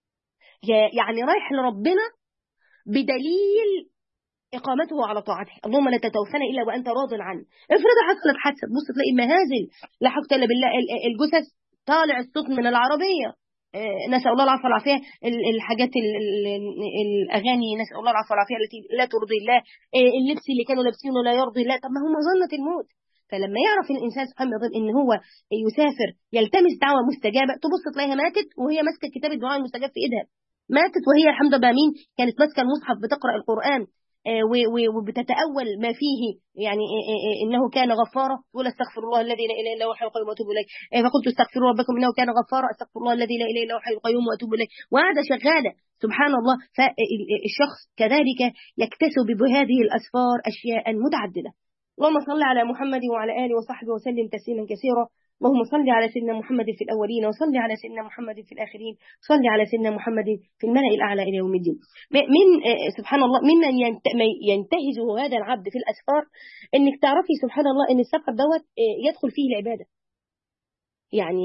يعني رايح لربنا بدليل اقامته على طاعته. اللهم لا تتوفنا الا وانت راض عنه. افرض حصلت حادثه تبص تلاقي مهازل لا حول الا بالله، الجثث طالع الصوت من العربيه، نسأل الله العافية والعافية، الحاجات الأغاني نسأل الله العافية والعافية التي لا ترضي الله، اللبس اللي كانوا لابسينه لا يرضي الله، طب ما هو مظنة الموت. فلما يعرف الإنسان سبحانه وتعالى إن هو يسافر يلتمس دعوة مستجابة، تبص تلاقيها ماتت وهي ماسكة كتاب الدعاء المستجاب في إيدها، ماتت وهي الحمد لله مين كانت ماسكة المصحف بتقرأ القرآن وبتتأول ما فيه، يعني إنه كان غفارا، تقول استغفر الله الذي لا إله إلا هو الحي القيوم وأتوب إليه، فقلت استغفروا ربكم إنه كان غفارا، استغفر الله الذي لا إله إلا هو الحي القيوم وأتوب إليه، وقاعدة شغالة سبحان الله. فالشخص كذلك يكتسب بهذه الأسفار أشياء متعددة. اللهم صل على محمد وعلى آله وصحبه وسلم تسليما كثيرا. اللهم صل على سيدنا محمد في الأولين وصل على سيدنا محمد في الآخرين، صل على سيدنا محمد في الملأ الأعلى إلى يوم الدين. من سبحان الله ممن ينتهز هذا العبد في الأسفار إنك تعرفي سبحان الله إن السفر دوت يدخل فيه العبادة. يعني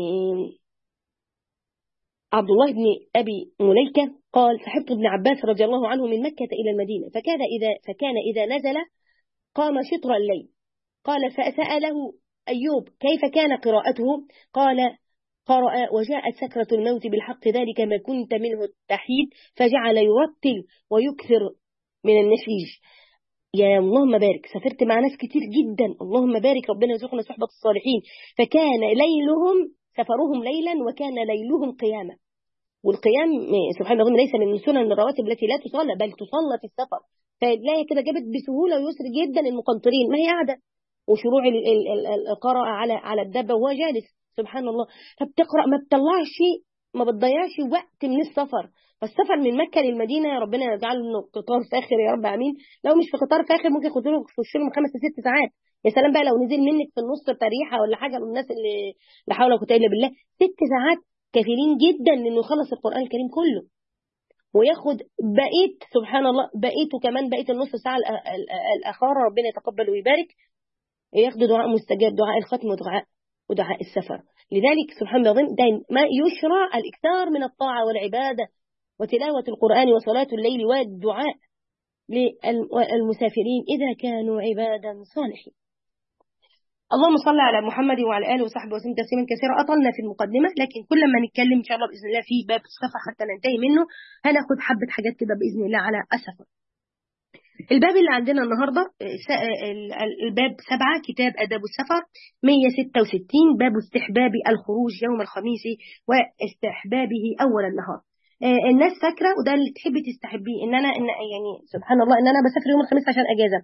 عبد الله بن أبي مليكة قال صحبت ابن عباس رضي الله عنه من مكة إلى المدينة، فكان إذا فكان إذا نزل قام شطر الليل. قال فسأله أيوب كيف كان قراءته؟ قال قرأ وجاءت سكرة الموت بالحق ذلك ما كنت منه تحيد، فجعل يرتل ويكثر من النشيج. يا اللهم بارك، سافرت مع ناس كتير جدا اللهم بارك ربنا يرزقنا صحبة الصالحين، فكان ليلهم سفرهم ليلا وكان ليلهم قياما. والقيام سبحان الله ليس من سنن الرواتب التي لا تصلى بل تصلى في السفر، فلاقي كده جابت بسهولة ويسر جدا المقنطرين، ما هي قاعدة وشروع القراءة على على الدابة وهو جالس سبحان الله، فبتقرأ ما بتطلعش ما بتضيعش وقت من السفر. فالسفر من مكة للمدينة ربنا يجعله انه قطار فاخر يا رب امين، لو مش في قطار فاخر ممكن ياخد له يخش لهم خمس ست ساعات، يا سلام بقى لو نزل منك في النص تريحة ولا حاجة للناس اللي لا حول ولا قوة الا بالله، ست ساعات كافيين جدا انه يخلص القرآن الكريم كله وياخد بقيت سبحان الله بقيته كمان بقيت النص ساعة الأخيرة ربنا يتقبل ويبارك، ياخد دعاء مستجاب، دعاء الختم ودعاء ودعاء السفر. لذلك سبحان الله ما يشرع الإكثار من الطاعة والعبادة وتلاوة القرآن وصلاة الليل والدعاء للمسافرين إذا كانوا عبادا صالحين. اللهم صل على محمد وعلى آله وصحبه وسلم تسليما كثيرا. أطلنا في المقدمة لكن كل ما نتكلم إن شاء الله بإذن الله في باب السفر حتى ننتهي منه هناخد حبة حاجات كده بإذن الله على السفر. الباب اللي عندنا النهاردة الباب سبعة كتاب آداب السفر مئة وستة وستين باب استحباب الخروج يوم الخميس واستحبابه أول النهار. الناس فاكرة وده اللي تحبي تستحبيه إن أنا إن يعني سبحان الله إن أنا بسافر يوم الخميس عشان أجازة،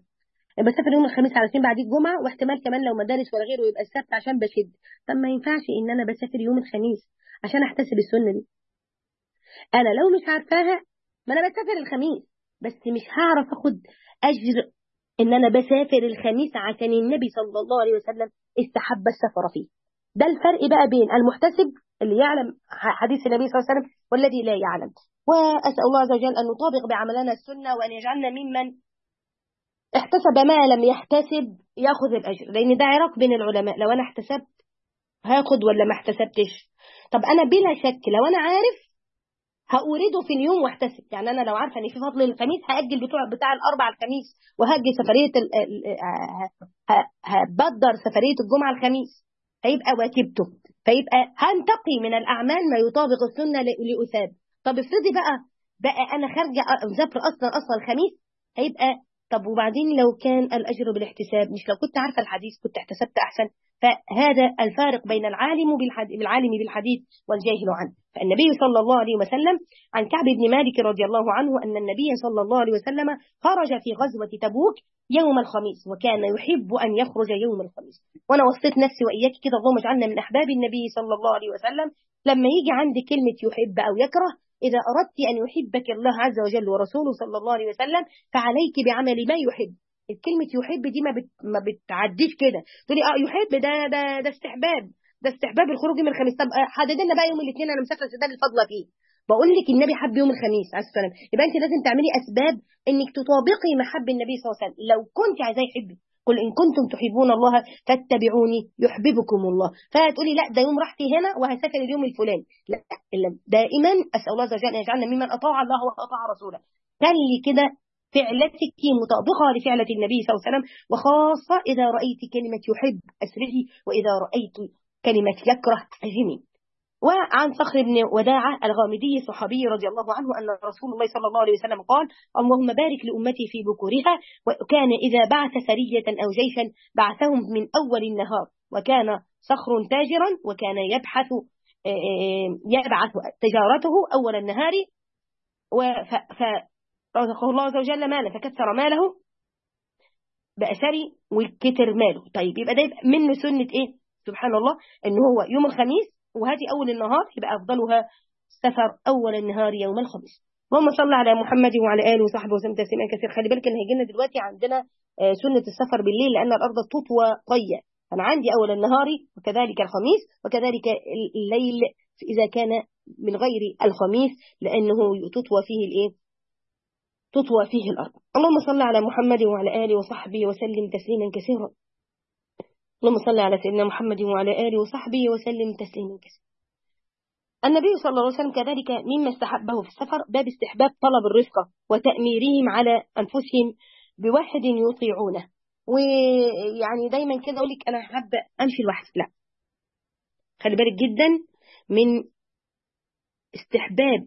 بسافر يوم الخميس علشان بعديه الجمعه، واحتمال كمان لو مدارس ولا غيره يبقى السبت عشان بشد. طب ما ينفعش ان انا بسافر يوم الخميس عشان احتسب السنه دي. انا لو مش عارفاها ما انا بسافر الخميس، بس مش هعرف اخد اجر ان انا بسافر الخميس عشان النبي صلى الله عليه وسلم استحب السفر فيه. ده الفرق بقى بين المحتسب اللي يعلم حديث النبي صلى الله عليه وسلم والذي لا يعلم. واسال الله عز وجل ان نطابق بعملنا السنه، وان يجعلنا ممن احتسب ما لم يحتسب ياخذ الاجر، لان ده عراق بين العلماء، لو انا احتسبت هاخد ولا ما احتسبتش. طب انا بلا شك لو انا عارف هأورده في اليوم واحتسب، يعني انا لو عارفه ان في فضل الخميس هاجل بتوع بتاع الاربع الخميس، وهاجل سفريه ال... ال- ه- هبدر سفريه الجمعه الخميس، هيبقى واجبته، فيبقى هنتقي من الاعمال ما يطابق السنه ل- لاثاب. طب افرضي بقى بقى انا خارجه مسافره اصلا اصلا الخميس، هيبقى طب وبعدين لو كان الاجر بالاحتساب، مش لو كنت عارفه الحديث كنت احتسبت احسن. فهذا الفارق بين العالم بالحديث بالعالم بالحديث والجاهل عنه. فالنبي صلى الله عليه وسلم عن كعب بن مالك رضي الله عنه أن النبي صلى الله عليه وسلم خرج في غزوة تبوك يوم الخميس، وكان يحب أن يخرج يوم الخميس. وأنا وصيت نفسي وإياك كده، اللهم اجعلنا من أحباب النبي صلى الله عليه وسلم. لما يجي عندي كلمة يحب أو يكره، إذا أردت أن يحبك الله عز وجل ورسوله صلى الله عليه وسلم فعليك بعمل ما يحب. الكلمة يحب دي ما, بت... ما بتعديش كده تقولي اه يحب ده ده ده استحباب، ده استحباب الخروج يوم الخميس. طب حدد لنا بقى يوم الاثنين انا مسافره ده الفضله فيه. بقول لك النبي حب يوم الخميس عليه السلام، يبقى انت لازم تعملي اسباب انك تطابقي محب النبي صلى الله عليه وسلم. لو كنت عايزاه يحبك، قل ان كنتم تحبون الله فاتبعوني يحببكم الله. فتقولي لا ده يوم راحتي هنا وهسافر اليوم الفلاني، لا الا دائما اسال الله عز وجل ان يجعلنا ممن اطاع الله واطاع رسوله. خلي كده فعلتك مطابقة لفعلة النبي صلى الله عليه وسلم، وخاصة إذا رأيت كلمة يحب أسرعي، وإذا رأيت كلمة يكره أجمي. وعن صخر بن وداعة الغامدي الصحابي رضي الله عنه أن رسول الله صلى الله عليه وسلم قال: اللهم بارك لأمتي في بكورها. وكان إذا بعث سرية أو جيشا بعثهم من أول النهار، وكان صخر تاجرا وكان يبحث يبعث تجارته أول النهار، فرزقه الله عز وجل مالا فكثر ماله بقى ثري وكتر ماله. طيب يبقى ده يبقى منه سنة ايه؟ سبحان الله، ان هو يوم الخميس وهذه اول النهار يبقى افضلها سفر اول النهار يوم الخميس. اللهم صل على محمد وعلى اله وصحبه وسلم تسليما كثيرا. خلي بالك ان هيجي لنا دلوقتي عندنا آه سنة السفر بالليل، لان الارض تطوى طية. انا عندي اول النهار وكذلك الخميس وكذلك الليل اذا كان من غير الخميس، لانه تطوى فيه الايه؟ تطوى فيه الأرض. اللهم صل على محمد وعلى آله وصحبه وسلم تسليما كثيرا. اللهم صل على سيدنا محمد وعلى آله وصحبه وسلم تسليما كثيرا. النبي صلى الله عليه وسلم كذلك مما استحبه في السفر باب استحباب طلب الرفقة وتأميرهم على أنفسهم بواحد يطيعونه. ويعني دايما كده أقول لك أنا حابة أمشي لوحدي، لا، خلي بالك جدا من استحباب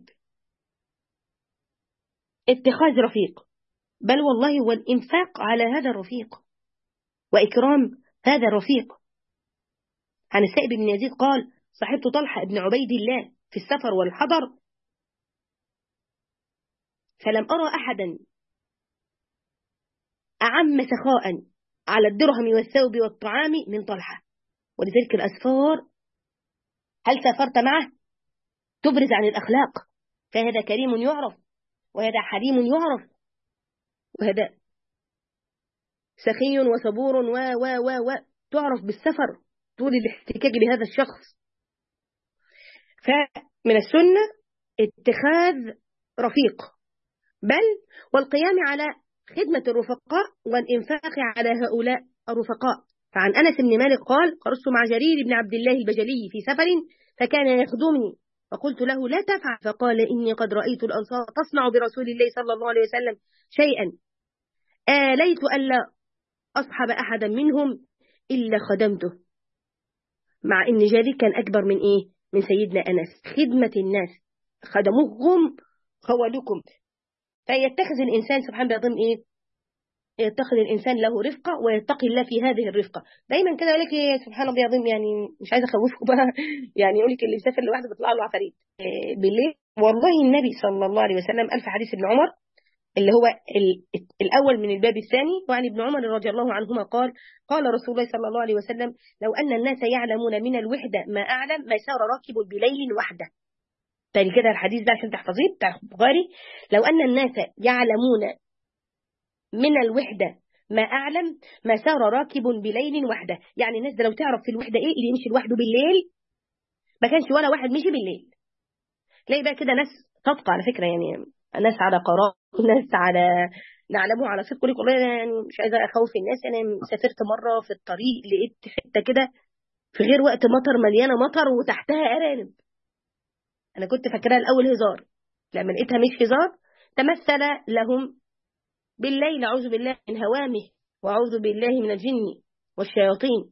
اتخاذ رفيق، بل والله هو الإنفاق على هذا الرفيق وإكرام هذا الرفيق. عن السائب بن يزيد قال: صحبت طلحة بن عبيد الله في السفر والحضر، فلم أرى أحدا أعم سخاء على الدرهم والثوب والطعام من طلحة. ولذلك الأسفار هل سافرت معه تبرز عن الأخلاق، فهذا كريم يعرف، وهذا حليم يعرف، وهذا سخي وصبور و و و و تعرف بالسفر طول الاحتكاك بهذا الشخص. فمن السنة اتخاذ رفيق، بل والقيام على خدمة الرفقاء والإنفاق على هؤلاء الرفقاء. فعن أنس بن مالك قال: خرجت مع جرير بن عبد الله البجلي في سفر فكان يخدمني، فقلت له: لا تفعل، فقال: إني قد رأيت الأنصار تصنع برسول الله صلى الله عليه وسلم شيئا آليت ألا أصحب أحدا منهم إلا خدمته. مع إن جرير كان أكبر من إيه؟ من سيدنا أنس. خدمة الناس، خدموهم خوالكم. فيتخذ الإنسان سبحان الله ضمن إيه؟ يتخذ الإنسان له رفقة ويتقي الله في هذه الرفقة. دايما كده يقول لك إيه سبحان الله العظيم، يعني مش عايزة أخوفكم بقى يعني يقول لك اللي يسافر لوحده بيطلع له عفاريت إيه بالليل. والله النبي صلى الله عليه وسلم قال في حديث ابن عمر: اللي هو الأول من الباب الثاني. وعن ابن عمر رضي الله عنهما قال قال رسول الله صلى الله عليه وسلم لو أن الناس يعلمون من الوحدة ما أعلم ما سار راكب بليل وحده. تاني كده الحديث ده عشان تحفظيه بتاع البخاري. لو أن الناس يعلمون من الوحدة ما أعلم ما سار راكب بليل وحده، يعني الناس ده لو تعرف في الوحدة إيه اللي يمشي لوحده بالليل ما كانش ولا واحد مشي بالليل. تلاقي بقى كده ناس صادقة على فكرة، يعني ناس على قرار، ناس على نعلمه على صدق. كل والله يعني مش عايزة أخوف الناس. أنا يعني سافرت مرة في الطريق لقيت حتة كده في غير وقت مطر مليانة مطر وتحتها أرانب. أنا كنت فاكراها الأول هزار، لما لقيتها مش هزار تمثل لهم بالليل أعوذ بالله من هوامه وأعوذ بالله من الجن والشياطين.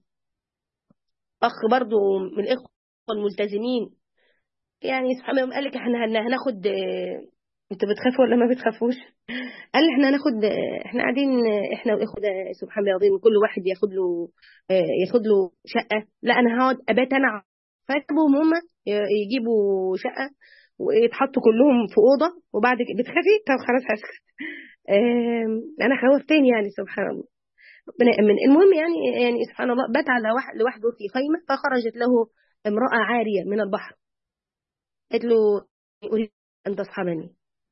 أخ برضو من الإخوة الملتزمين يعني سبحان الله قال لك احنا هناخد، انتوا بتخافوا ولا ما بتخافوش؟ قال لي احنا هناخد، احنا قاعدين احنا والاخوه ده سبحان الله العظيم كل واحد ياخد له ياخد له شقه. لا انا هقعد ابات انا فاكبهم هم يجيبوا شقه ويتحطوا كلهم في اوضه وبعد كده بتخافي؟ طب خلاص هسكت. انا خوفتني يعني سبحان الله ربنا يأمن. المهم يعني يعني سبحان الله بات على واحد لوحده في خيمه، فخرجت له امراه عاريه من البحر قالت له اريد ان تصحبني.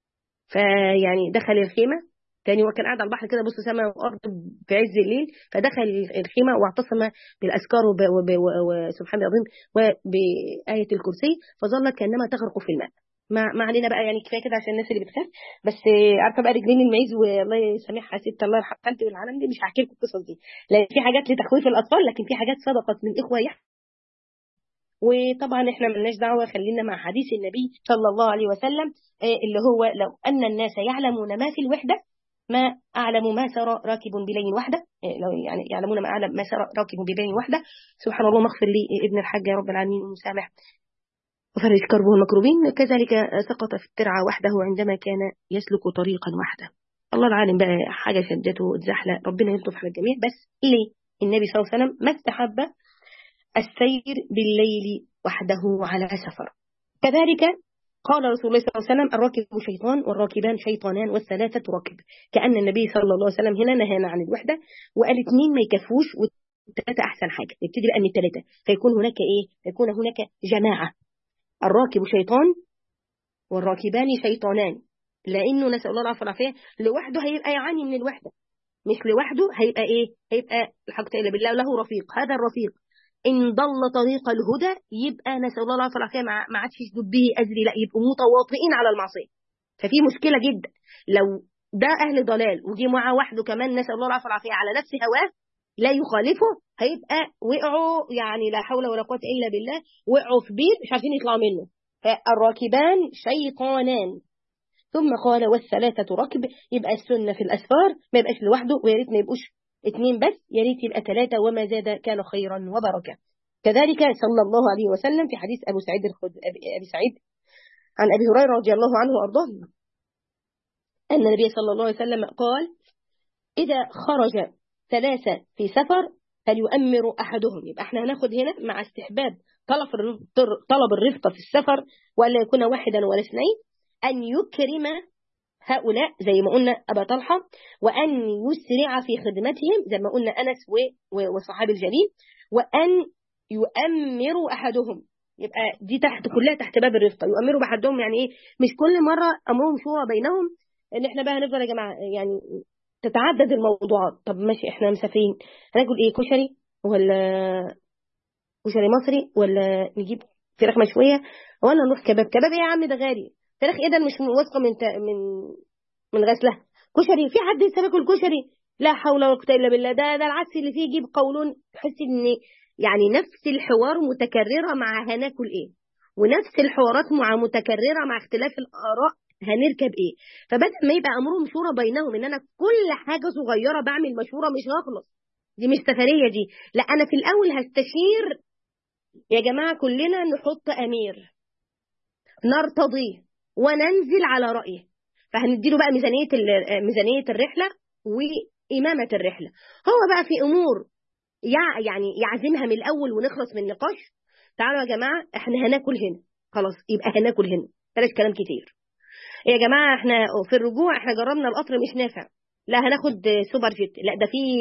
فيعني دخل الخيمه تاني وكان قاعد على البحر كده بص سماء وارض في عز الليل، فدخل الخيمه واعتصم بالاذكار وسبحان الله العظيم وبآية الكرسي فظلت كانما تغرق في الماء. ما, ما علينا بقى يعني كفايه كده عشان الناس اللي بتخاف. بس عارفه بقى رجلين المعيز والله يسامحها ست الله يرحمها خالتي والعالم دي مش هحكي لكم القصص دي، لان في حاجات لتخويف الاطفال لكن في حاجات صدقت من اخوه يحكي. وطبعا احنا ملناش دعوه، خلينا مع حديث النبي صلى الله عليه وسلم اللي هو لو ان الناس يعلمون ما في الوحده ما اعلم ما سرى راكب بليل وحده، لو يعني يعلمون ما اعلم ما سرى راكب بليل وحده. سبحان الله مغفر لي ابن الحاج يا رب العالمين ومسامح وفرج كربه المكروبين. كذلك سقط في الترعه وحده عندما كان يسلك طريقا وحده. الله العالم بقى حاجه شدته اتزحلق، ربنا يلطف على الجميع. بس ليه النبي صلى الله عليه وسلم ما استحب السير بالليل وحده على سفر؟ كذلك قال رسول الله صلى الله عليه وسلم الراكب شيطان والراكبان شيطانان والثلاثة راكب. كأن النبي صلى الله عليه وسلم هنا نهانا عن الوحدة وقال اثنين ما يكفوش والثلاثة أحسن حاجة. نبتدي بقى من الثلاثة فيكون هناك إيه؟ فيكون هناك جماعة. الراكب شيطان والراكبان شيطانان، لأنه نسأل الله العافية والعافية لوحده هيبقى يعاني من الوحدة، مش لوحده هيبقى إيه؟ هيبقى الحق إلا بالله له رفيق. هذا الرفيق إن ضل طريق الهدى يبقى نسأل الله العافية والعافية ما عادش يشدد به أجري، لا يبقوا متواطئين على المعصية. ففي مشكلة جدا لو ده أهل ضلال وجي معاه وحده كمان نسأل الله العافية والعافية على نفس هواه لا يخالفه، هيبقى وقعوا يعني لا حول ولا قوة إلا بالله، وقعوا في بير مش عارفين يطلعوا منه. فالراكبان شيطانان. ثم قال والثلاثة ركب، يبقى السنة في الأسفار ما يبقاش لوحده، ويا ريت ما يبقوش اثنين بس، يا ريت يبقى ثلاثة وما زاد كان خيرا وبركة. كذلك صلى الله عليه وسلم في حديث أبو سعيد الخد... أبي سعيد عن أبي هريرة رضي الله عنه وأرضاه أن النبي صلى الله عليه وسلم قال إذا خرج ثلاثة في سفر فليؤمر أحدهم. يبقى احنا هناخد هنا مع استحباب طلب طلب الرفقة في السفر ولا يكون واحدا ولا اثنين، أن يكرم هؤلاء زي ما قلنا أبا طلحة، وأن يسرع في خدمتهم زي ما قلنا أنس وصحابي الجليل، وأن يؤمر أحدهم. يبقى دي تحت كلها تحت باب الرفقة. يؤمروا بأحدهم يعني إيه؟ مش كل مرة أمرهم شورى بينهم إن إحنا بقى هنفضل يا جماعة يعني تتعدد الموضوعات. طب ماشي إحنا مسافرين هناكل إيه؟ كشري ولا كشري مصري ولا نجيب فراخ مشوية ولا نروح كباب؟ كباب إيه يا عم ده غالي، فراخ إيه ده مش واثقة من من من غسلها. كشري في حد لسه باكل كشري؟ لا حول ولا قوه الا بالله. ده ده العدس اللي فيه يجيب قولون. تحس ان يعني نفس الحوار متكرره مع هناكل ايه، ونفس الحوارات مع متكرره مع اختلاف الاراء هنركب ايه. فبدل ما يبقى امرهم شورى بينهم ان انا كل حاجه صغيره بعمل مشوره مش هخلص، دي مش سفريه دي، لا انا في الاول هستشير يا جماعه كلنا نحط امير نرتضيه وننزل على رايه، فهنديله بقى ميزانية ميزانية الرحلة وإمامة الرحلة. هو بقى في أمور يعني يعزمها من الأول ونخلص من النقاش. تعالوا يا جماعة احنا هناكل هنا، خلاص يبقى هناكل هنا، بلاش كلام كتير. يا جماعة احنا في الرجوع احنا جربنا القطر مش نافع، لا هناخد سوبر جيت، لا ده في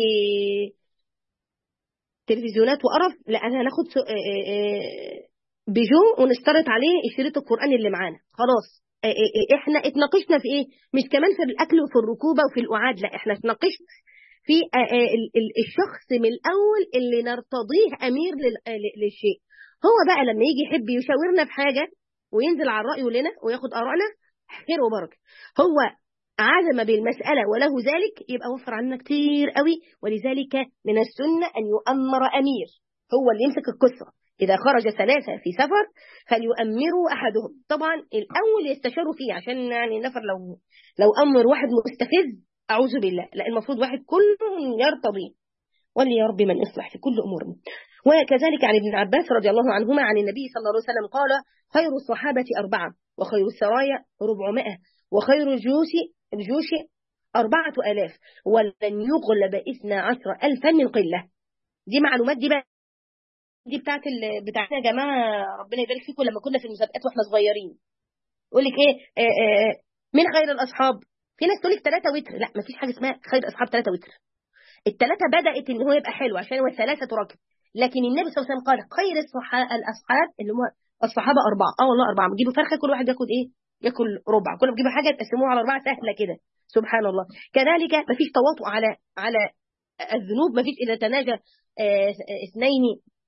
تلفزيونات وقرف، لا انا هناخد سو... اه اه اه بيجو ونشترط عليه شريط القرآن اللي معانا خلاص. اه اه احنا اتناقشنا في ايه؟ مش كمان في الاكل وفي الركوبة وفي القعاد، لا احنا اتناقشنا في اه اه ال- ال- الشخص من الاول اللي نرتضيه امير لل- اه ل- للشيء. هو بقى لما يجي يحب يشاورنا في حاجة وينزل على الرأي لنا وياخد آرائنا، خير وبركة. هو عزم بالمسألة وله ذلك، يبقى وفر عنا كتير قوي. ولذلك من السنة أن يؤمر أمير، هو اللي يمسك القصة. إذا خرج ثلاثة في سفر فليؤمروا أحدهم. طبعا الأول يستشاروا فيه، عشان يعني نفر لو لو أمر واحد مستفز أعوذ بالله، لا المفروض واحد كلهم يرتضي. ولي يا رب من يصلح في كل أمورنا. وكذلك عن ابن عباس رضي الله عنهما عن النبي صلى الله عليه وسلم قال: خير الصحابة أربعة، وخير السرايا ربعمائة، وخير الجيوش الجيوش أربعة آلاف، ولن يغلب إثنى عشر ألفا من قلة. دي معلومات، دي بقى دي بتاعت ال... بتاعتنا يا جماعة، ربنا يبارك فيكم. لما كنا في المسابقات واحنا صغيرين يقول لك ايه، آه آه من خير الأصحاب؟ في ناس تقول لك ثلاثة وتر، لا مفيش حاجة اسمها خير أصحاب ثلاثة وتر. الثلاثة بدأت ان هو يبقى حلو عشان هو الثلاثة تراكب، لكن النبي صلى الله عليه وسلم قال خير الصحابة الأصحاب اللي هم الصحابة أربعة. اه والله أربعة، بتجيبوا فرخة كل واحد ياخد ايه؟ ياكل ربع. كل ما تجيبوا حاجة تقسموها على أربعة، سهلة كده سبحان الله. كذلك مفيش تواطؤ على على الذنوب، مفيش إذا تناجى آه، اثنين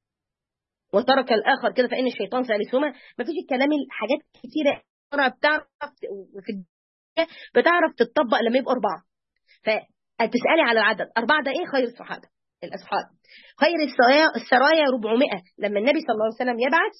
وترك الآخر كده فإن الشيطان ثالثهما. مفيش الكلام الحاجات كتيرة بتعرف في الدنيا بتعرف تتطبق لما يبقوا أربعة. فتسألي على العدد أربعة، ده إيه؟ خير الصحابة الأصحاب. خير السرايا السرايا أربعمائة، لما النبي صلى الله عليه وسلم يبعث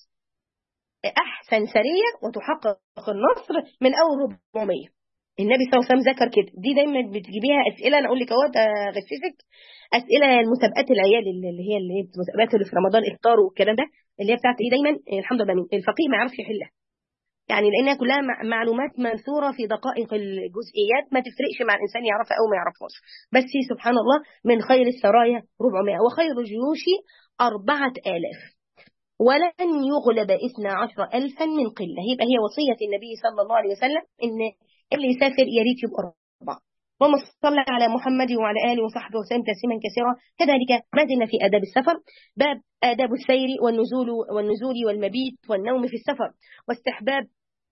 أحسن سرية وتحقق النصر من أول أربعمائة. النبي صلى الله عليه وسلم ذكر كده. دي دايما بتجيبيها أسئلة، أنا أقول لك أهو أغششك أسئلة المسابقات العيال اللي هي اللي هي المسابقات اللي في رمضان إفطار والكلام ده، اللي هي بتاعت إيه دايما الحمد لله الفقيه ما يعرفش يحلها، يعني لأنها كلها معلومات منثورة في دقائق الجزئيات، ما تفرقش مع الإنسان يعرفها أو ما يعرفهاش. بس سبحان الله، من خير السرايا ربعمائة، وخير الجيوش أربعة آلاف، ولن يغلب إثنى عشر ألفا من قلة. يبقى هي وصية النبي صلى الله عليه وسلم إن اللي يسافر يا ريت يبقى أربعة. اللهم صل على محمد وعلى آله وصحبه وسلم تسليما كثيرا. كذلك ما زلنا في آداب السفر، باب آداب السير والنزول والنزول والمبيت والنوم في السفر، واستحباب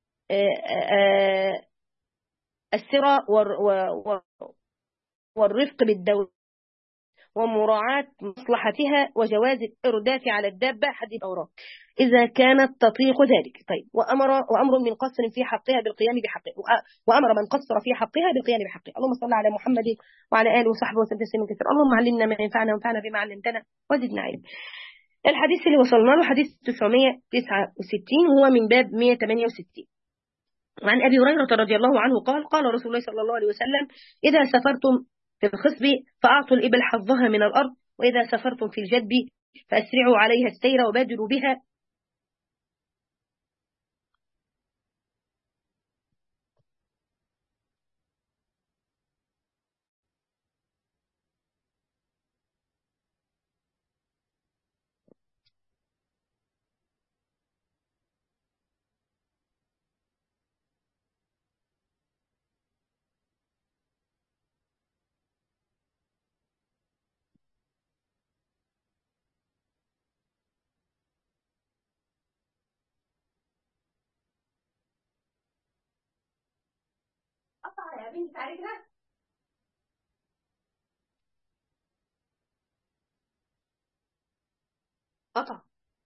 السرى والرفق بالدولة ومراعاة مصلحتها، وجواز الإرداف على الدابة حد أوراق إذا كانت تطيق ذلك. طيب، وأمر وأمر من قصر في حقها بالقيام بحقه، وأمر من قصر في حقها بالقيام بحقه. اللهم صل على محمد وعلى آله وصحبه وسلم تسليما كثيرا. اللهم علمنا ما ينفعنا وانفعنا بما علمتنا وزدنا علما. الحديث اللي وصلنا له حديث تسعمائة وتسعة وستين، وهو من باب مائة وثمانية وستين. وعن أبي هريرة رضي الله عنه قال: قال رسول الله صلى الله عليه وسلم: إذا سافرتم في الخصب فأعطوا الإبل حظها من الأرض، وإذا سافرتم في الجدب فأسرعوا عليها السير وبادروا بها. قطع يا بنت علينا، قطع.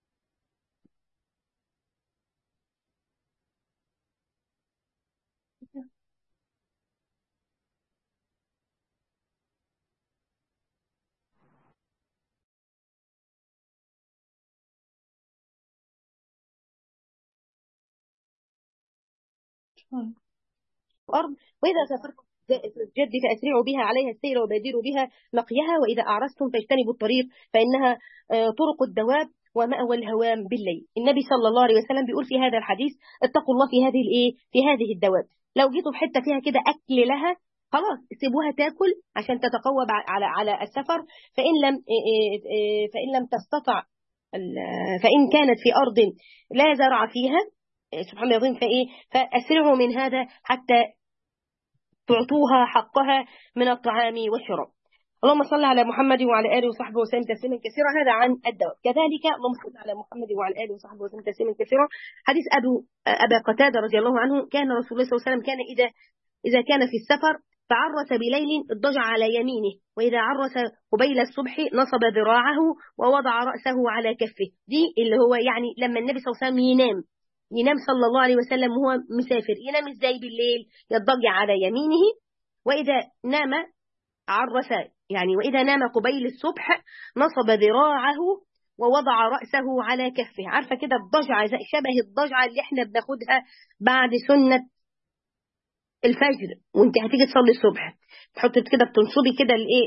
الأرض، وإذا سافرتم في الجد فأسرعوا بها عليها السير وبادروا بها لقيها، وإذا أعرستم فاجتنبوا الطريق فإنها طرق الدواب ومأوى الهوام بالليل. النبي صلى الله عليه وسلم بيقول في هذا الحديث: اتقوا الله في هذه الايه في هذه الدواب. لو جيتوا في حته فيها كده اكل لها، خلاص سيبوها تاكل عشان تتقوى على على السفر. فإن لم فإن لم تستطع، فإن كانت في أرض لا زرع فيها سبحان الله العظيم. فإيه فأسرعوا من هذا حتى تعطوها حقها من الطعام والشراب. اللهم صل على محمد وعلى آله وصحبه وسلم تسليما كثيرا. هذا عن الدواء. كذلك اللهم صل على محمد وعلى آله وصحبه وسلم تسليما كثيرا. حديث أبو أبا قتادة رضي الله عنه كان رسول الله صلى الله عليه وسلم كان إذا إذا كان في السفر فعرس بليل اضطجع على يمينه، وإذا عرس قبيل الصبح نصب ذراعه ووضع رأسه على كفه. دي اللي هو يعني لما النبي صلى الله عليه وسلم ينام ينام صلى الله عليه وسلم وهو مسافر، ينام ازاي بالليل؟ يضطجع على يمينه، وإذا نام عرس يعني وإذا نام قبيل الصبح نصب ذراعه ووضع رأسه على كفه. عارفة كده الضجعة شبه الضجعة اللي احنا بناخدها بعد سنة الفجر وانت هتيجي تصلي الصبح، تحطي كده بتنصبي كده الايه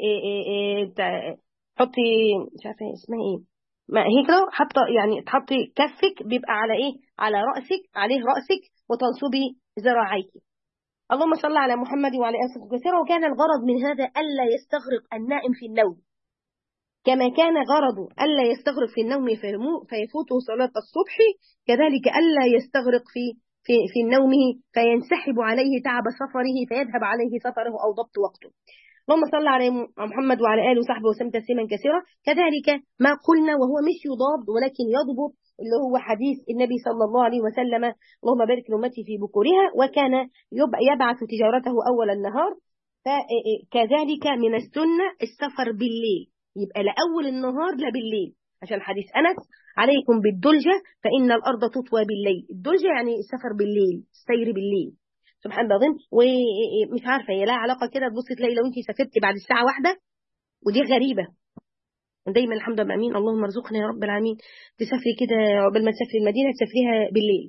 تحطي مش عارفه اسمها ايه، ما هي كده حاطه يعني تحطي كفك بيبقى على ايه على راسك عليه راسك وتنصبي ذراعيك. اللهم صل على محمد وعلى اله وصحبه وسلم. وكان الغرض من هذا الا يستغرق النائم في النوم، كما كان غرضه الا يستغرق في النوم فيفوته صلاه الصبح، كذلك الا يستغرق في في في النوم فينسحب عليه تعب سفره فيذهب عليه سفره أو ضبط وقته. اللهم صل على محمد وعلى آله وصحبه وسلم تسليما كثيرا. كذلك ما قلنا وهو مش يضاد ولكن يضبط، اللي هو حديث النبي صلى الله عليه وسلم اللهم بارك لأمتي في بكورها، وكان يبعث تجارته أول النهار. فكذلك من السنة السفر بالليل، يبقى لأول النهار لا بالليل، عشان حديث أنس عليكم بالدلجة فإن الأرض تطوى بالليل. الدلجة يعني السفر بالليل، السير بالليل. سبحان الله. ومش عارفة هي لها علاقة كده، تبص تلاقي لو انت سافرتي بعد الساعة واحدة، ودي غريبة دايما الحمد لله امين اللهم ارزقنا يا رب العالمين، تسافري كده قبل ما تسافري المدينة تسافريها بالليل،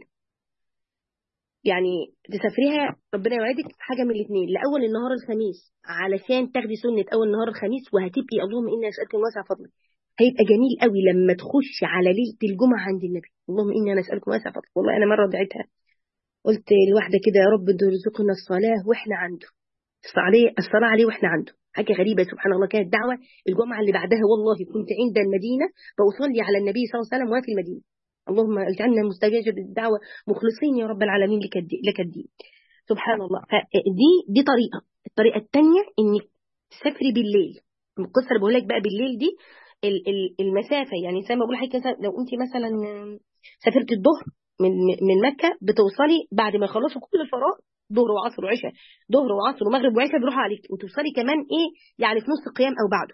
يعني تسافريها ربنا يوعدك حاجة من الاثنين، لأول النهار الخميس علشان تاخدي سنة أول نهار الخميس، وهتبقي اللهم إني أسألك من واسع فضلك، هيبقى جميل قوي لما تخش على ليلة الجمعة عند النبي اللهم إني أسألك من واسع فضلك. والله أنا مرة دعيتها قلت لواحدة كده يا رب ترزقنا الصلاة وإحنا عنده، الصلاة عليه وإحنا عنده. حاجة غريبة سبحان الله. كانت دعوة الجمعة اللي بعدها والله كنت عند المدينة بأصلي على النبي صلى الله عليه وسلم وفي المدينة. اللهم اجعلنا مستجاب الدعوة مخلصين يا رب العالمين لك الدين. سبحان الله. فدي دي طريقة. الطريقة الثانية إنك تسافري بالليل. القصة اللي بقول لك بقى بالليل دي المسافة، يعني زي ما بقول لحضرتك لو أنت مثلا سافرت الظهر من من مكة بتوصلي بعد ما يخلصوا كل الفرائض ظهر وعصر وعشاء، ظهر وعصر ومغرب وعشاء بيروحوا عليك، وتوصلي كمان ايه يعني في نص القيام او بعده،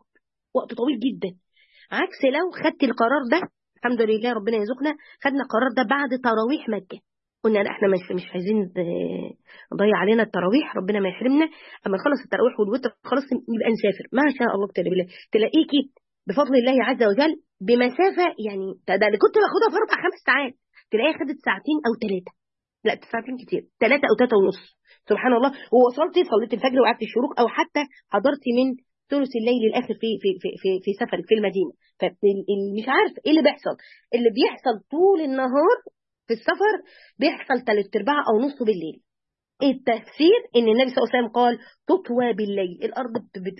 وقت طويل جدا. عكس لو خدت القرار ده الحمد لله ربنا يرزقنا خدنا القرار ده بعد تراويح مكة، قلنا لا احنا مش مش عايزين نضيع علينا التراويح، ربنا ما يحرمنا، اما نخلص التراويح والوتر خلاص يبقى نسافر ما شاء الله تعالى بالله، تلاقيكي بفضل الله عز وجل بمسافة يعني ده اللي كنت باخدها في اربع خمس ساعات تلاقيها خدت ساعتين او ثلاثة، لا ساعتين كتير، ثلاثة او ثلاثة ونص سبحان الله. ووصلتي صليت الفجر وقعدت الشروق او حتى حضرتي من ثلث الليل الاخر في في في في, في سفر في المدينه. فمش عارف ايه اللي بيحصل، اللي بيحصل طول النهار في السفر بيحصل ثلاث ارباع او نصه بالليل. التفسير ان النبي صلى الله عليه وسلم قال تطوى بالليل، الارض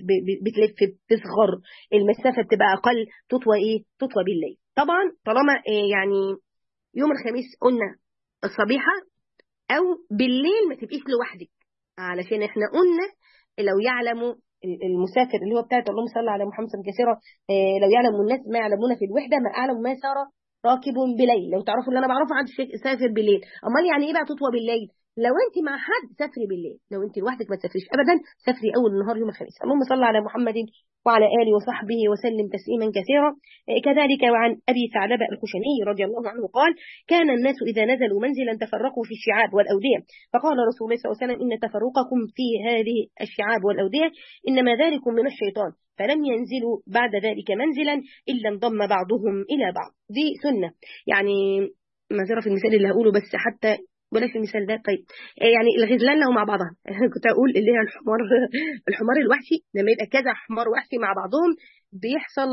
بتلف بتصغر، المسافه بتبقى اقل، تطوى ايه تطوى بالليل. طبعا طالما إيه يعني يوم الخميس قلنا الصبيحه او بالليل ما تبقيش لوحدك، علشان احنا قلنا لو يعلموا المسافر اللي هو بتاعت اللهم صل على محمد كثيرا، اه لو يعلم الناس ما يعلمون في الوحده ما اعلم ما سار راكب بليل. لو تعرفوا اللي انا بعرفه عن سافر بالليل، امال يعني ايه بقى تطوى بالليل؟ لو انت مع حد سافري بالليل، لو انت لوحدك ما تسافريش ابدا، سافري اول النهار يوم الخميس. اللهم صل على محمد وعلى اله وصحبه وسلم تسليما كثيرا. كذلك وعن ابي ثعلبة الخشني رضي الله عنه قال كان الناس اذا نزلوا منزلا تفرقوا في الشعاب والاوديه، فقال رسول الله صلى الله عليه وسلم ان تفرقكم في هذه الشعاب والاوديه انما ذلكم من الشيطان، فلم ينزلوا بعد ذلك منزلا الا انضم بعضهم الى بعض. دي سنه يعني معذره في المثال اللي هقوله بس حتى بلاش المثال ده. طيب يعني الغزلان لو مع بعضها كنت اقول اللي هي الحمار الحمار الوحشي لما يبقى كذا حمار وحشي مع بعضهم بيحصل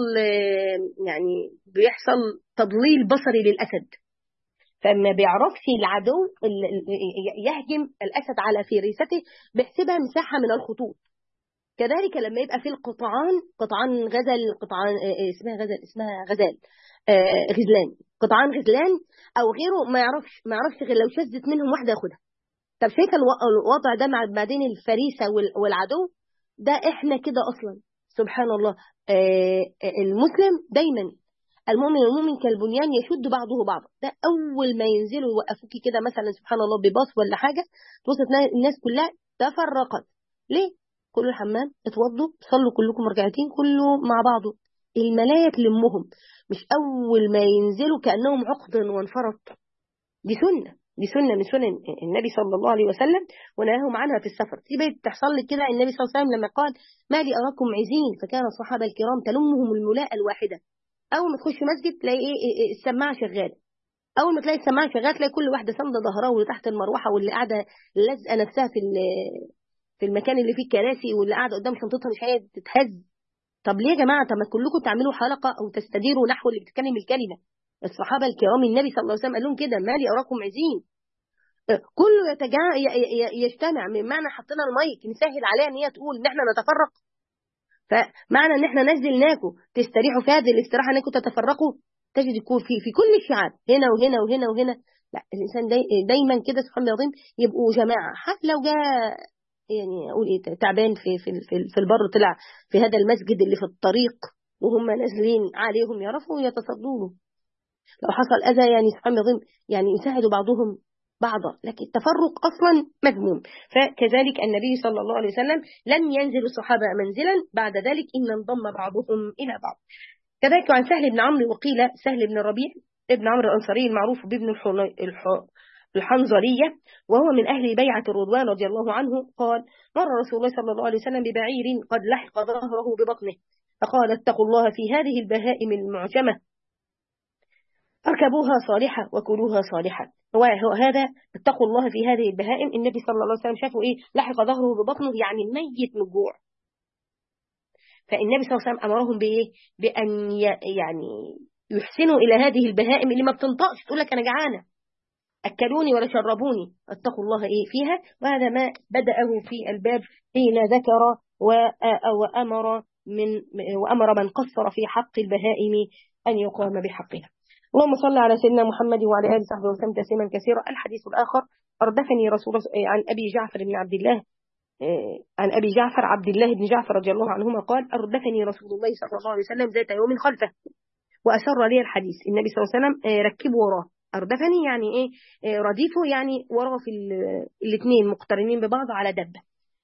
يعني بيحصل تضليل بصري للاسد، فما بيعرفش العدو يهجم الاسد على فريسته بيحسبها مساحه من الخطوط، كذلك لما يبقى في القطعان، قطعان غزل، قطعان اسمها غزل اسمها غزال غزلان، قطعان غزلان او غيره، ما يعرفش ما يعرفش غير لو شدت منهم واحده ياخدها. طب شايفه الوضع ده مع ما بين الفريسه والعدو ده؟ احنا كده اصلا سبحان الله. المسلم دايما، المؤمن المؤمن كالبنيان يشد بعضه بعضا. ده اول ما ينزلوا يوقفوكي كده مثلا سبحان الله بباص ولا حاجه، تبص تلاقي الناس كلها تفرقت. ليه؟ كل الحمام اتوضوا، صلوا كلكم ركعتين، كله مع بعضه. الملاية تلمهم، مش اول ما ينزلوا كانهم عقد وانفرط. دي سنه، دي سنه من سنن النبي صلى الله عليه وسلم، ونهاهم عنها في السفر. في بيت تحصل لك كده، النبي صلى الله عليه وسلم لما قال ما لي اراكم عزين، فكان الصحابه الكرام تلمهم الملاءه الواحده. اول ما تخش مسجد تلاقي ايه؟ السماعه شغاله. اول ما تلاقي السماعه شغاله تلاقي كل واحده سانده ظهرها واللي تحت المروحه، واللي قاعده لازقه نفسها في في المكان اللي فيه الكراسي، واللي قاعده قدام شنطتها مش هي تتهز. طب ليه يا جماعه؟ طب ما كلكم تعملوا حلقه او تستديروا نحو اللي بتتكلم الكلمه. الصحابه الكرام النبي صلى الله عليه وسلم قال لهم كده ما لي اراكم عزين. كله يتجا يجتمع، من معنى حطينا المايك نسهل عليها ان هي تقول ان احنا نتفرق. فمعنى ان احنا نزلناكم تستريحوا في هذه الاستراحه انكم تتفرقوا، تجد يكون في في كل الشعاب هنا وهنا وهنا وهنا. لا، الانسان داي دايما كده سبحان الله العظيم يبقوا جماعه. حتى لو جاء يعني اقول ايه تعبان في في في, في البر، طلع في هذا المسجد اللي في الطريق وهم نازلين عليهم، يعرفوا يتصدوا له. لو حصل اذى يعني سبحان الله العظيم يعني يساعدوا بعضهم بعضا، لكن التفرق اصلا مذموم. فكذلك النبي صلى الله عليه وسلم لم ينزل الصحابه منزلا بعد ذلك ان انضم بعضهم الى بعض. كذلك عن سهل بن عمرو، وقيل سهل بن الربيع ابن عمرو الانصاري المعروف بابن الحنظليه، وهو من اهل بيعه الرضوان رضي الله عنه، قال مر رسول الله صلى الله عليه وسلم ببعير قد لحق ظهره ببطنه، فقال اتقوا الله في هذه البهائم المعجمه، اركبوها صالحة وكلوها صالحة. وهذا اتقوا الله في هذه البهائم، النبي صلى الله عليه وسلم شافه ايه؟ لحق ظهره ببطنه، يعني ميت من الجوع. فالنبي صلى الله عليه وسلم امرهم بايه؟ بان يعني يحسنوا الى هذه البهائم اللي ما بتنطقش تقول لك انا جعانه، اكلوني ولا شربوني، اتقوا الله ايه فيها. وهذا ما بدأه في الباب حين ذكر وامر من وامر من قصر في حق البهائم ان يقام بحقها. اللهم صل على سيدنا محمد وعلى اله وصحبه وسلم تسليما كثيرا. الحديث الاخر، اردفني رسول عن ابي جعفر بن عبد الله عن ابي جعفر عبد الله بن جعفر رضي الله عنهما قال اردفني رسول الله صلى الله عليه وسلم ذات يوم خلفه واسر لي الحديث. النبي صلى الله عليه وسلم ركبه وراه. اردفني يعني ايه؟ رديفه يعني وراه في الاثنين مقترنين ببعض على دبه.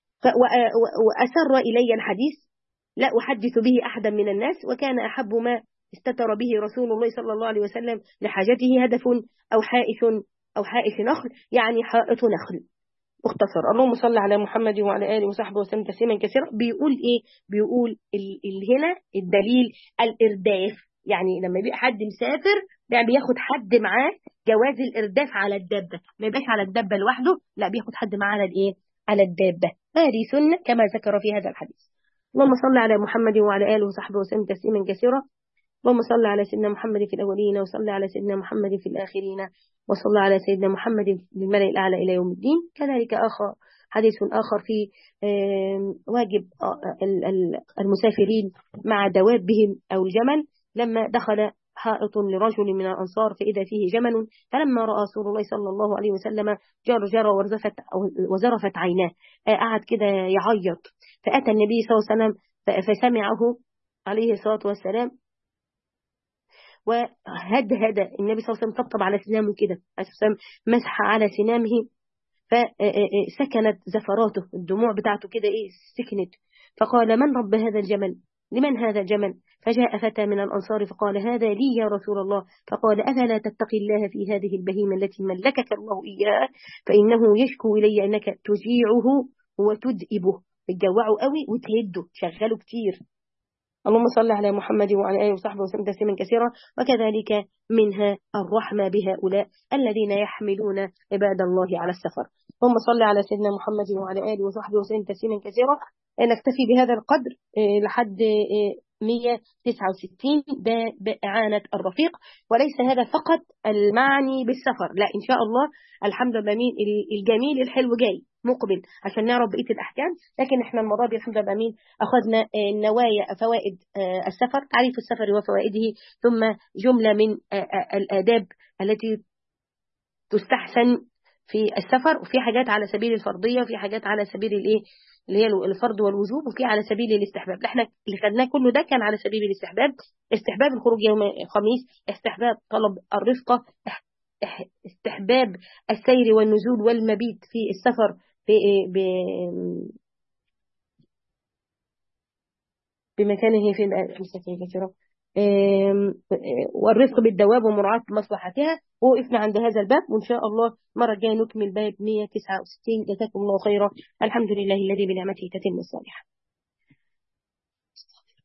واسر الي الحديث لا احدث به احدا من الناس، وكان احب ما استتر به رسول الله صلى الله عليه وسلم لحاجته هدف أو حائش أو حائش نخل، يعني حائط نخل. اختصر. اللهم صل على محمد وعلى آله وصحبه وسلم تسليما كثيرا. بيقول إيه؟ بيقول ال هنا الدليل الإرداف، يعني لما يبقى حد مسافر بياخد حد معاه جواز الإرداف على الدابة، ما يبقاش على الدابة لوحده، لا بياخد حد معاه على الإيه؟ على الدابة. هذه سنة كما ذكر في هذا الحديث. اللهم صل على محمد وعلى آله وصحبه وسلم تسليما كثيرا. اللهم صل على سيدنا محمد في الأولين، وصل على سيدنا محمد في الآخرين، وصل على سيدنا محمد في الملأ الأعلى إلى يوم الدين. كذلك آخر حديث آخر في واجب المسافرين مع دوابهم أو الجمل، لما دخل حائط لرجل من الأنصار فإذا فيه جمل، فلما رأى رسول الله صلى الله عليه وسلم جرجر ورزفت وزرفت عيناه، قعد كده يعيط. فأتى النبي صلى الله عليه وسلم فسمعه عليه الصلاة والسلام، وهدهد النبي صلى الله عليه وسلم، طبطب على سنامه كده، مسح على سنامه فسكنت زفراته، الدموع بتاعته كده ايه سكنت. فقال من رب هذا الجمل؟ لمن هذا الجمل؟ فجاء فتى من الأنصار فقال هذا لي يا رسول الله. فقال أفلا تتقي الله في هذه البهيمة التي ملكك الله إياها، فإنه يشكو إلي أنك تجيعه وتدئبه، تجوعه قوي وتهده تشغله كتير. اللهم صل على محمد وعلى آله وصحبه وسلم تسليما كثيرا. وكذلك منها الرحمة بهؤلاء الذين يحملون عباد الله على السفر. اللهم صل على سيدنا محمد وعلى آله وصحبه وسلم تسليما كثيرا. نكتفي بهذا القدر لحد مئة وتسعة وستين باب إعانة الرفيق. وليس هذا فقط المعني بالسفر، لا إن شاء الله الحمد لله مين الجميل الحلو جاي مقبل عشان نعرف بقية الأحكام. لكن احنا المرة دي الحمد لله مين أخذنا نوايا فوائد السفر، تعريف السفر وفوائده، ثم جملة من الآداب التي تستحسن في السفر، وفي حاجات على سبيل الفرضية وفي حاجات على سبيل الايه اللي هي الفرض والوجوب، وفي على سبيل الاستحباب. احنا اللي خدناه كله ده كان على سبيل الاستحباب. استحباب الخروج يوم الخميس، استحباب طلب الرفقة، استحباب السير والنزول والمبيت في السفر في بمكانه في والرفق بالدواب ومراعاة مصلحتها. وقفنا عند هذا الباب، وإن شاء الله المرة الجاية نكمل باب مئة وتسعة وستين. جزاكم الله خيرا. الحمد لله الذي بنعمته تتم الصالحات.